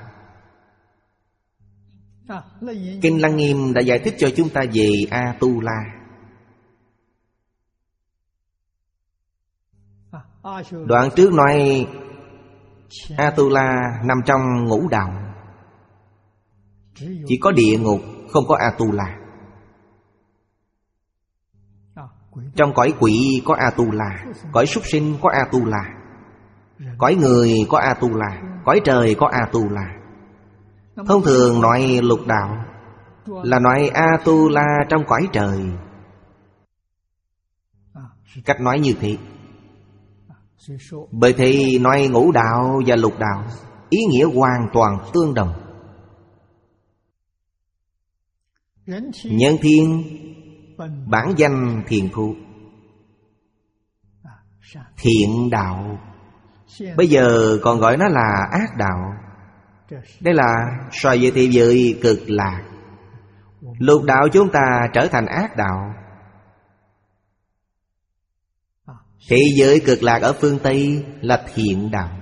Kinh Lăng Nghiêm đã giải thích cho chúng ta về A-tu-la. Đoạn trước nói A-tu-la nằm trong ngũ đạo, chỉ có địa ngục, không có A-tu-la. Trong cõi quỷ có A-tu-la, cõi súc sinh có A-tu-la, cõi người có A-tu-la, cõi trời có A-tu-la. Thông thường nói lục đạo là nói A-tu-la trong cõi trời. Cách nói như thế. Bởi thì nói ngũ đạo và lục đạo ý nghĩa hoàn toàn tương đồng. Nhân thiên bản danh thiện thú, thiện đạo. Bây giờ còn gọi nó là ác đạo. Đây là so với thế giới Cực Lạc. Lục đạo chúng ta trở thành ác đạo. Thế giới Cực Lạc ở phương Tây là thiện đạo.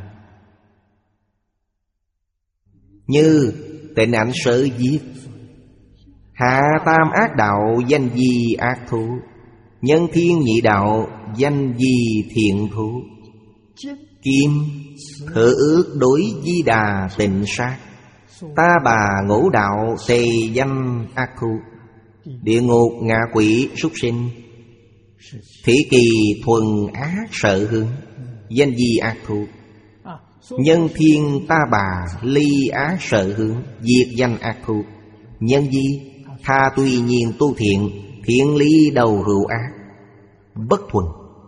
Như Tịnh Ảnh Sở viết: hạ tam ác đạo danh di ác thú, nhân thiên nhị đạo danh di thiện thú. Kim thử ước đối di đà tịnh sát, ta bà ngũ đạo tề danh ác thú. Địa ngục ngạ quỷ súc sinh, thị kỳ thuần ác sợ hướng danh di ác thú. Nhân thiên ta bà ly ác sợ hướng diệt danh ác thú. Nhân di tha tùy nhiên tu thiện, thiện lý đầu hữu ác, bất thuần.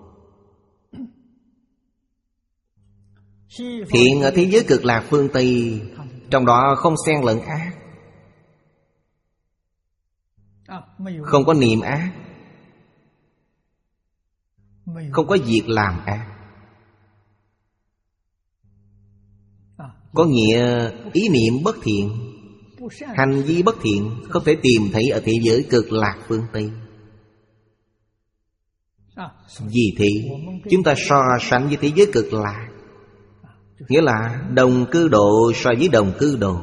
Thiện ở thế giới Cực Lạc phương Tây, trong đó không xen lẫn ác, không có niệm ác, không có việc làm ác. Có nghĩa ý niệm bất thiện, hành vi bất thiện không thể tìm thấy ở thế giới Cực Lạc phương Tây. Vì thế chúng ta so sánh với thế giới Cực Lạc, nghĩa là đồng cư độ so với đồng cư độ.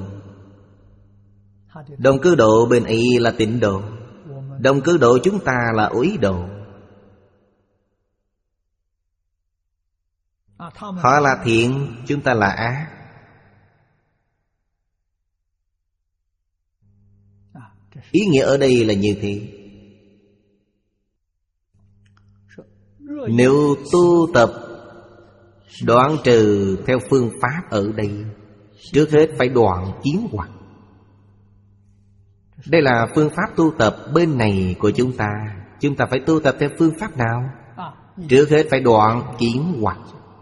Đồng cư độ bên ấy là tịnh độ, đồng cư độ chúng ta là uế độ. Họ là thiện, chúng ta là ác. Ý nghĩa ở đây là như thế. Nếu tu tập đoạn trừ theo phương pháp ở đây, trước hết phải đoạn kiến hoặc. Đây là phương pháp tu tập bên này của chúng ta. Chúng ta phải tu tập theo phương pháp nào? Trước hết phải đoạn kiến hoặc,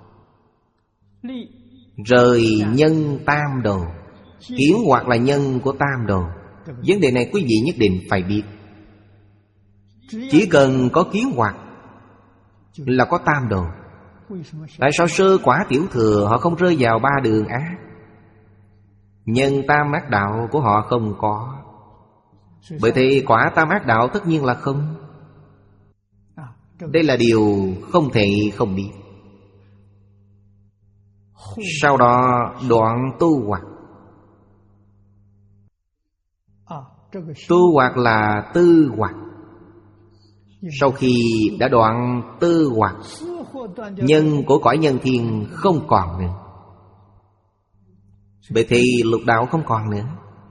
rời nhân tam đồ. Kiến hoặc là nhân của tam đồ. Vấn đề này quý vị nhất định phải biết. Chỉ cần có kiến hoặc là có tam đồ. Tại sao sơ quả tiểu thừa họ không rơi vào ba đường ác? Nhân tam ác đạo của họ không có. Bởi thì quả tam ác đạo tất nhiên là không. Đây là điều không thể không biết. Sau đó đoạn tu hoặc. Tu hoặc là tư hoặc. Sau khi đã đoạn tư hoặc, nhân của cõi nhân thiên không còn nữa. Vậy thì lục đạo không còn nữa.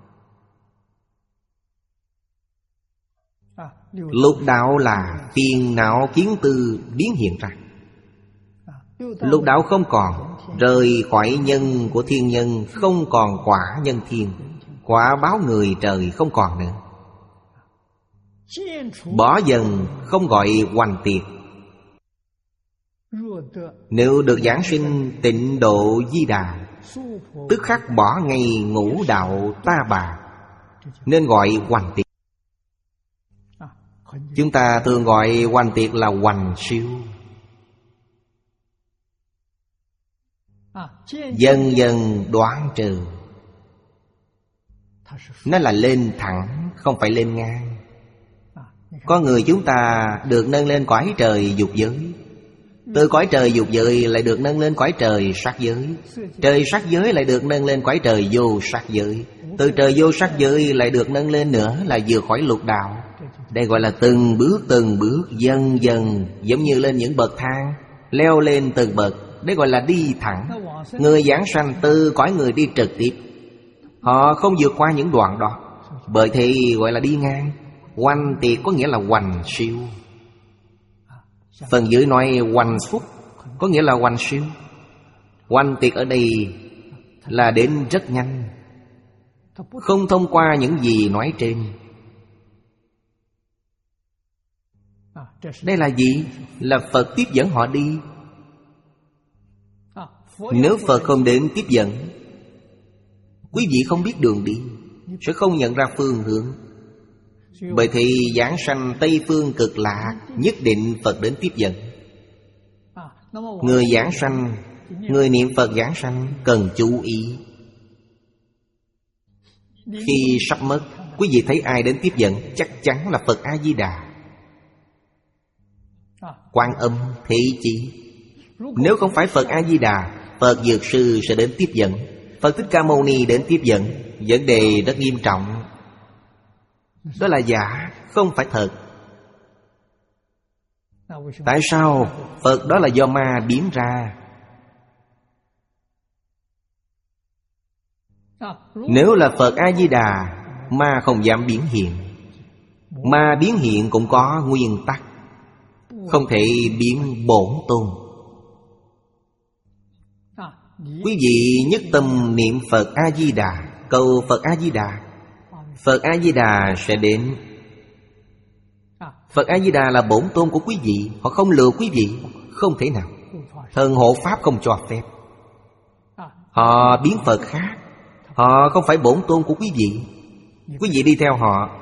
Lục đạo là phiền não kiến tư biến hiện ra. Lục đạo không còn, rời khỏi nhân của thiên nhân, không còn quả nhân thiên. Quả báo người trời không còn nữa. Bỏ dần không gọi hoành tiệt. Nếu được giảng sinh tịnh độ Di Đà, tức khắc bỏ ngay ngũ đạo ta bà, nên gọi hoành tiệt. Chúng ta thường gọi hoành tiệt là hoành siêu. Dần dần đoạn trừ. Nó là lên thẳng, không phải lên ngang. Có người chúng ta được nâng lên cõi trời dục giới, từ cõi trời dục giới lại được nâng lên cõi trời sắc giới, trời sắc giới lại được nâng lên cõi trời vô sắc giới, từ trời vô sắc giới lại được nâng lên nữa là vượt khỏi lục đạo. Đây gọi là từng bước từng bước, dần dần, giống như lên những bậc thang, leo lên từng bậc. Đấy gọi là đi thẳng. Người giảng sanh từ cõi người đi trực tiếp, họ không vượt qua những đoạn đó. Bởi thì gọi là đi ngang. Hoành tiệt có nghĩa là hoành siêu. Phần dưới nói hoành phúc, có nghĩa là hoành siêu. Hoành tiệt ở đây là đến rất nhanh, không thông qua những gì nói trên. Đây là gì? Là Phật tiếp dẫn họ đi. Nếu Phật không đến tiếp dẫn, quý vị không biết đường đi, sẽ không nhận ra phương hướng. Bởi thì giảng sanh Tây Phương Cực Lạc, nhất định Phật đến tiếp dẫn. Người giảng sanh, người niệm Phật giảng sanh cần chú ý. Khi sắp mất, quý vị thấy ai đến tiếp dẫn, chắc chắn là Phật A-di-đà, Quan Âm, Thế Chí. Nếu không phải Phật A-di-đà, Phật Dược Sư sẽ đến tiếp dẫn, Phật Thích Ca Mâu Ni đến tiếp dẫn. Vấn đề rất nghiêm trọng. Đó là giả, không phải thật. Tại sao? Phật đó là do ma biến ra. Nếu là Phật A-di-đà, ma không dám biến hiện. Ma biến hiện cũng có nguyên tắc, không thể biến bổn tôn. Quý vị nhất tâm niệm Phật A-di-đà, cầu Phật A-di-đà, Phật A-di-đà sẽ đến. Phật A-di-đà là bổn tôn của quý vị, họ không lừa quý vị, không thể nào. Thần hộ pháp không cho phép. Họ biến Phật khác, họ không phải bổn tôn của quý vị. Quý vị đi theo họ,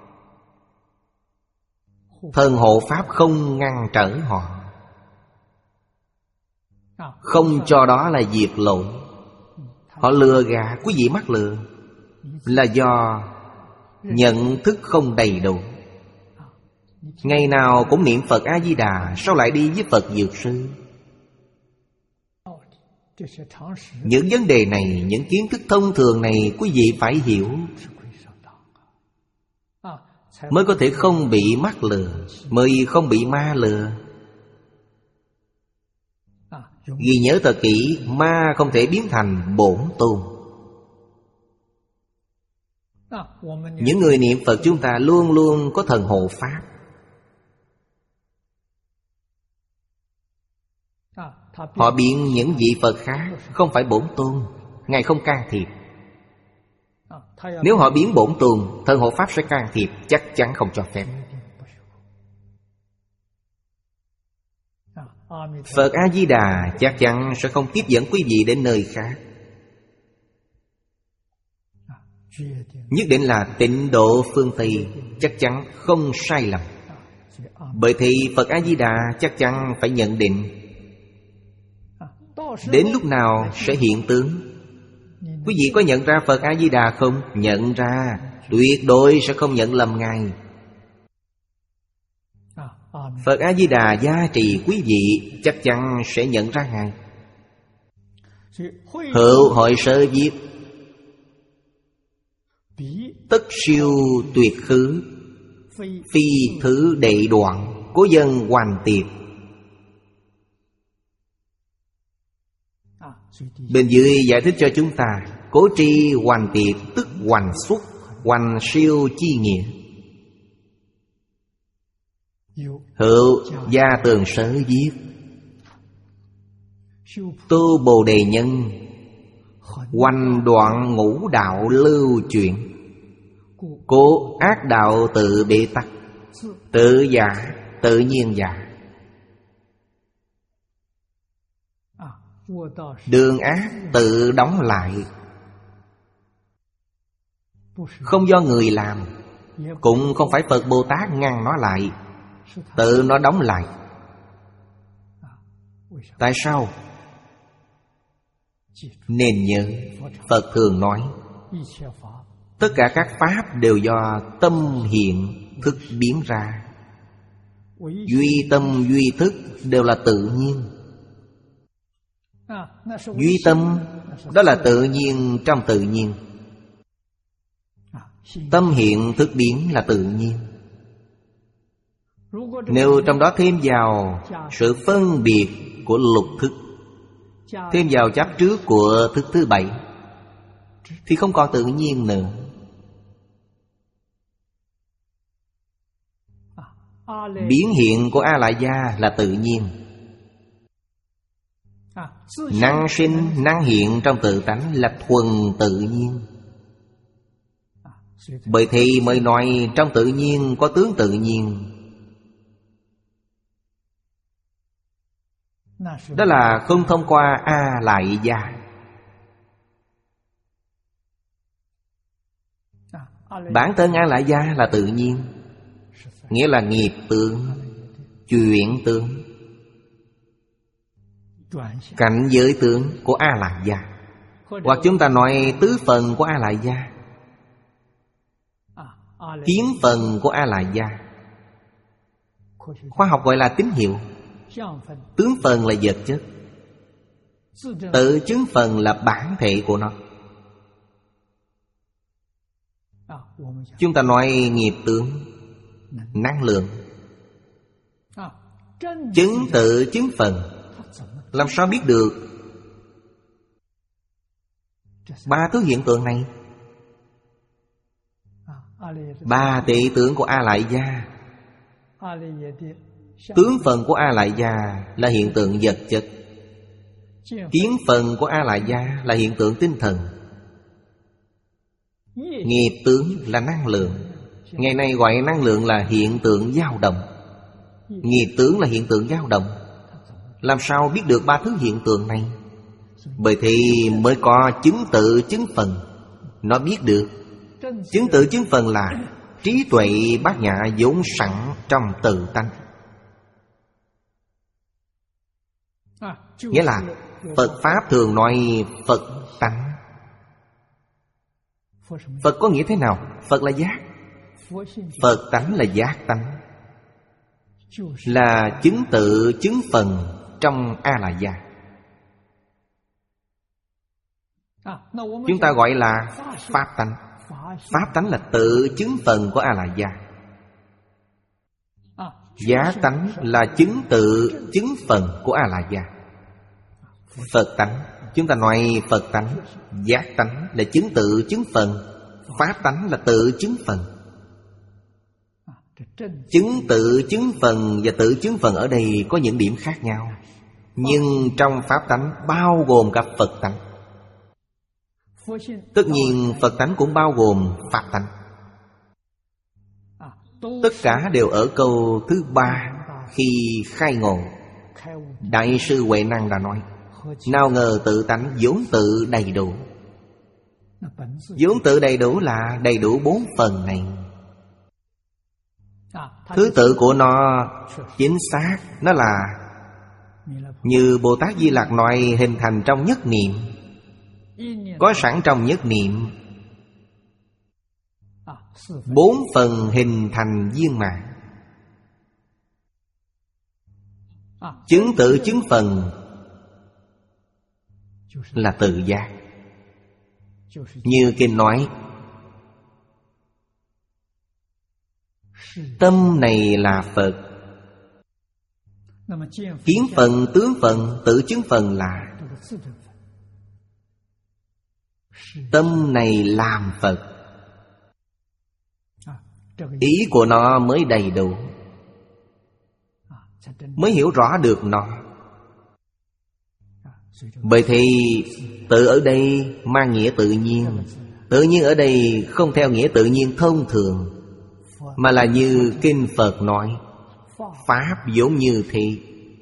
thần hộ pháp không ngăn trở họ, không cho đó là diệt lỗi. Họ lừa gạt quý vị, mắc lừa là do nhận thức không đầy đủ. Ngày nào cũng niệm Phật A-di-đà, sao lại đi với Phật Dược Sư? Những vấn đề này, những kiến thức thông thường này quý vị phải hiểu, mới có thể không bị mắc lừa, mới không bị ma lừa. Ghi nhớ thật kỹ, ma không thể biến thành bổn tôn. Những người niệm Phật chúng ta luôn luôn có thần hộ pháp. Họ biến những vị Phật khác không phải bổn tôn, Ngài không can thiệp. Nếu họ biến bổn tôn, thần hộ pháp sẽ can thiệp, chắc chắn không cho phép. Phật A-di-đà chắc chắn sẽ không tiếp dẫn quý vị đến nơi khác. Nhất định là tịnh độ phương Tây, chắc chắn không sai lầm. Bởi thì Phật A-di-đà chắc chắn phải nhận định đến lúc nào sẽ hiện tướng. Quý vị có nhận ra Phật A-di-đà không? Nhận ra, tuyệt đối sẽ không nhận lầm Ngài. Phật A-di-đà gia trì quý vị, chắc chắn sẽ nhận ra Ngài. Hữu hội sơ diệt, tất siêu tuyệt khứ, phi thứ đệ đoạn, cố dân hoàn tiệp. Bên dưới giải thích cho chúng ta, cố tri hoàn tiệp tức hoành xuất, hoành siêu chi nghĩa. Hữu gia tường sớ viết, tu bồ đề nhân, hoành đoạn ngũ đạo lưu chuyển. Cố ác đạo tự bế tắc, tự giả tự nhiên giả. Đường ác tự đóng lại, không do người làm, cũng không phải Phật Bồ Tát ngăn nó lại, tự nó đóng lại. Tại sao? Nên nhớ, Phật thường nói, tất cả các pháp đều do tâm hiện thức biến ra. Duy tâm duy thức đều là tự nhiên. Duy tâm đó là tự nhiên trong tự nhiên. Tâm hiện thức biến là tự nhiên. Nếu trong đó thêm vào sự phân biệt của lục thức, thêm vào chấp trước của thức thứ bảy, thì không còn tự nhiên nữa. Biến hiện của A-lại gia là tự nhiên. Năng sinh, năng hiện trong tự tánh là thuần tự nhiên. Bởi thì mới nói trong tự nhiên có tướng tự nhiên. Đó là không thông qua A-lại gia. Bản thân A-lại gia là tự nhiên, nghĩa là nghiệp tướng, chuyển tướng, cảnh giới tướng của A-lại gia. Hoặc chúng ta nói tứ phần của A-lại gia, kiến phần của A-lại gia. Khoa học gọi là tín hiệu. Tướng phần là vật chất, tự chứng phần là bản thể của nó. Chúng ta nói nghiệp tướng, năng lượng. Chứng tự chứng phần, làm sao biết được ba thứ hiện tượng này? Ba tệ tướng của A-lại gia. Tướng phần của A-lại gia là hiện tượng vật chất, kiến phần của A-lại gia là hiện tượng tinh thần, nghiệp tướng là năng lượng. Ngày nay gọi năng lượng là hiện tượng dao động, nghiệp tướng là hiện tượng dao động. Làm sao biết được ba thứ hiện tượng này? Bởi thì mới có chứng tự chứng phần. Nó biết được. Chứng tự chứng phần là trí tuệ bát nhã vốn sẵn trong tự tánh. Nghĩa là Phật Pháp thường nói Phật tánh. Phật có nghĩa thế nào? Phật là giác, Phật tánh là giác tánh, là chứng tự chứng phần trong A-lại gia. Chúng ta gọi là Pháp tánh. Pháp tánh là tự chứng phần của A-lại gia. Giác tánh là chứng tự chứng phần của A-lại gia. Phật tánh. Chúng ta nói Phật tánh, giác tánh là chứng tự chứng phần, pháp tánh là tự chứng phần. Chứng tự chứng phần và tự chứng phần ở đây có những điểm khác nhau, nhưng trong pháp tánh bao gồm cả Phật tánh. Tất nhiên Phật tánh cũng bao gồm pháp tánh. Tất cả đều ở câu thứ ba khi khai ngộ. Đại sư Huệ Năng đã nói: nào ngờ tự tánh vốn tự đầy đủ. Vốn tự đầy đủ là đầy đủ bốn phần này. Thứ tự của nó chính xác, nó là như Bồ Tát Di Lặc nói, hình thành trong nhất niệm, có sẵn trong nhất niệm. Bốn phần hình thành viên mãn. Chứng tự chứng phần là tự giác. Như kinh nói, tâm này là Phật. Kiến phần, tướng phần, tự chứng phần là tâm này làm Phật. Ý của nó mới đầy đủ, mới hiểu rõ được nó. Bởi thì tự ở đây mang nghĩa tự nhiên. Tự nhiên ở đây không theo nghĩa tự nhiên thông thường, mà là như kinh Phật nói, pháp vốn như thế.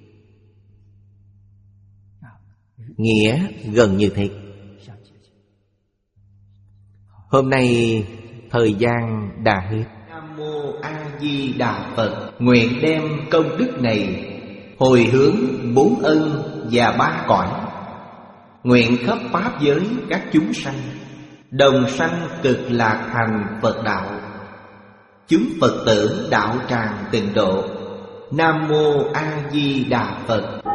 Nghĩa gần như thế. Hôm nay thời gian đã hết. Nam Mô A Di Đà Phật. Nguyện đem công đức này hồi hướng bốn ân và ba cõi, nguyện khắp pháp giới các chúng sanh đồng sanh cực lạc thành Phật đạo. Chúng Phật tử đạo tràng tịnh độ. Nam Mô A Di Đà Phật.